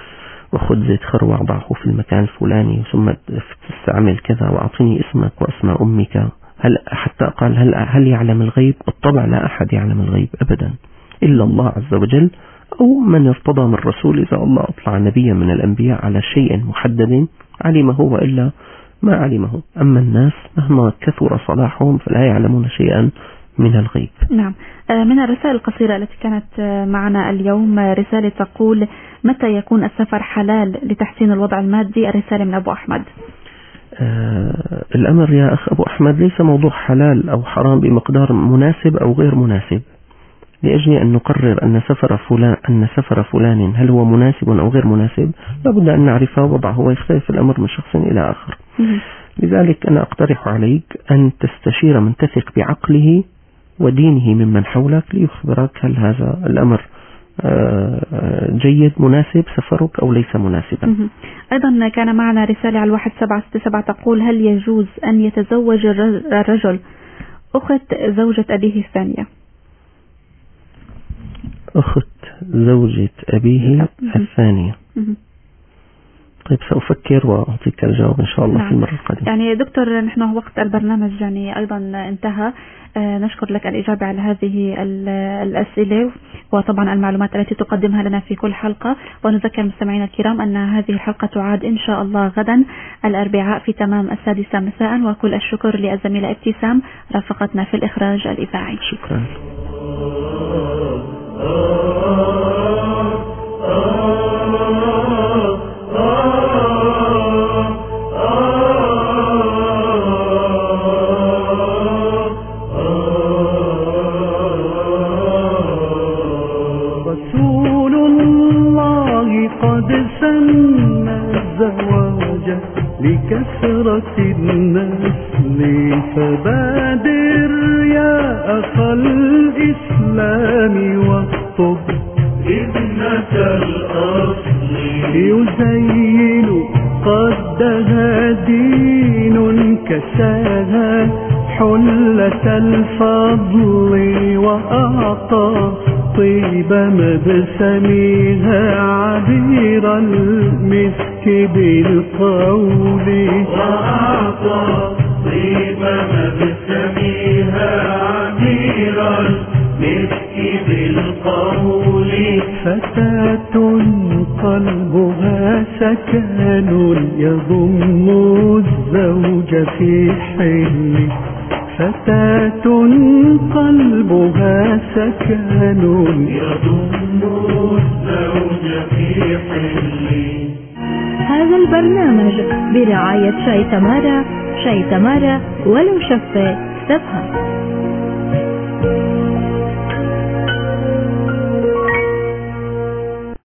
S3: وخذ زيت خروع ضعه في المكان الفلاني ثم تستعمل كذا وأعطني اسمك واسم أمك، حتى قال هل يعلم الغيب؟ بالطبع لا أحد يعلم الغيب أبدا إلا الله عز وجل أو من ارتضى من الرسول إذا الله أطلع نبيا من الأنبياء على شيء محدد علمه وإلا ما علمه. أما الناس مهما كثر صلاحهم فلا يعلمون شيئا من الغيب.
S2: نعم. من الرسائل القصيرة التي كانت معنا اليوم رسالة تقول: متى يكون السفر حلال لتحسين الوضع المادي؟ الرسالة من أبو أحمد.
S3: الأمر يا أخ أبو أحمد ليس موضوع حلال أو حرام بمقدار مناسب أو غير مناسب. لأجل أن نقرر أن سفر فلان هل هو مناسب أو غير مناسب لابد أن نعرف وضعه، ويختلف الأمر من شخص إلى آخر. لذلك أنا أقترح عليك أن تستشير من تثق بعقله ودينه ممن حولك ليخبرك هل هذا الأمر جيد مناسب سفرك أو ليس مناسبا.
S2: أيضا كان معنا رسالة على 1767 تقول: هل يجوز أن يتزوج الرجل أخت زوجة أبيه الثانية؟
S3: أخت زوجة أبيه الثانية. طيب سأفكر وأعطيك الجواب إن شاء الله.
S2: نعم.
S3: في المرة القادمة.
S2: يعني دكتور نحن وقت البرنامج يعني أيضا انتهى. نشكر لك الإجابة على هذه الأسئلة وطبعا المعلومات التي تقدمها لنا في كل حلقة، ونذكر مستمعينا الكرام أن هذه الحلقة تعاد إن شاء الله غدا الأربعاء في تمام 6 مساء. وكل الشكر للزميلة ابتسام رافقتنا في الإخراج الإذاعي.
S3: شكرا.
S1: رسول الله قد سن الزواج لكثرة النسل، فبادر يا أخا الإسلام واخطب ابنة الأصل، يزين قدها دين كساها حلة الفضل، وأعطى طيب مبسمها عبير المسك بالقول، وأعطى طيب مبسمها عبير المسك بالقول، فتاة قلبها سكن يضم الزوج في حل، فتاة قلبها سكن يضم الزوج في حل.
S4: هذا البرنامج برعاية شاي تمارا، شاي تمارا ولو شفة تفهم.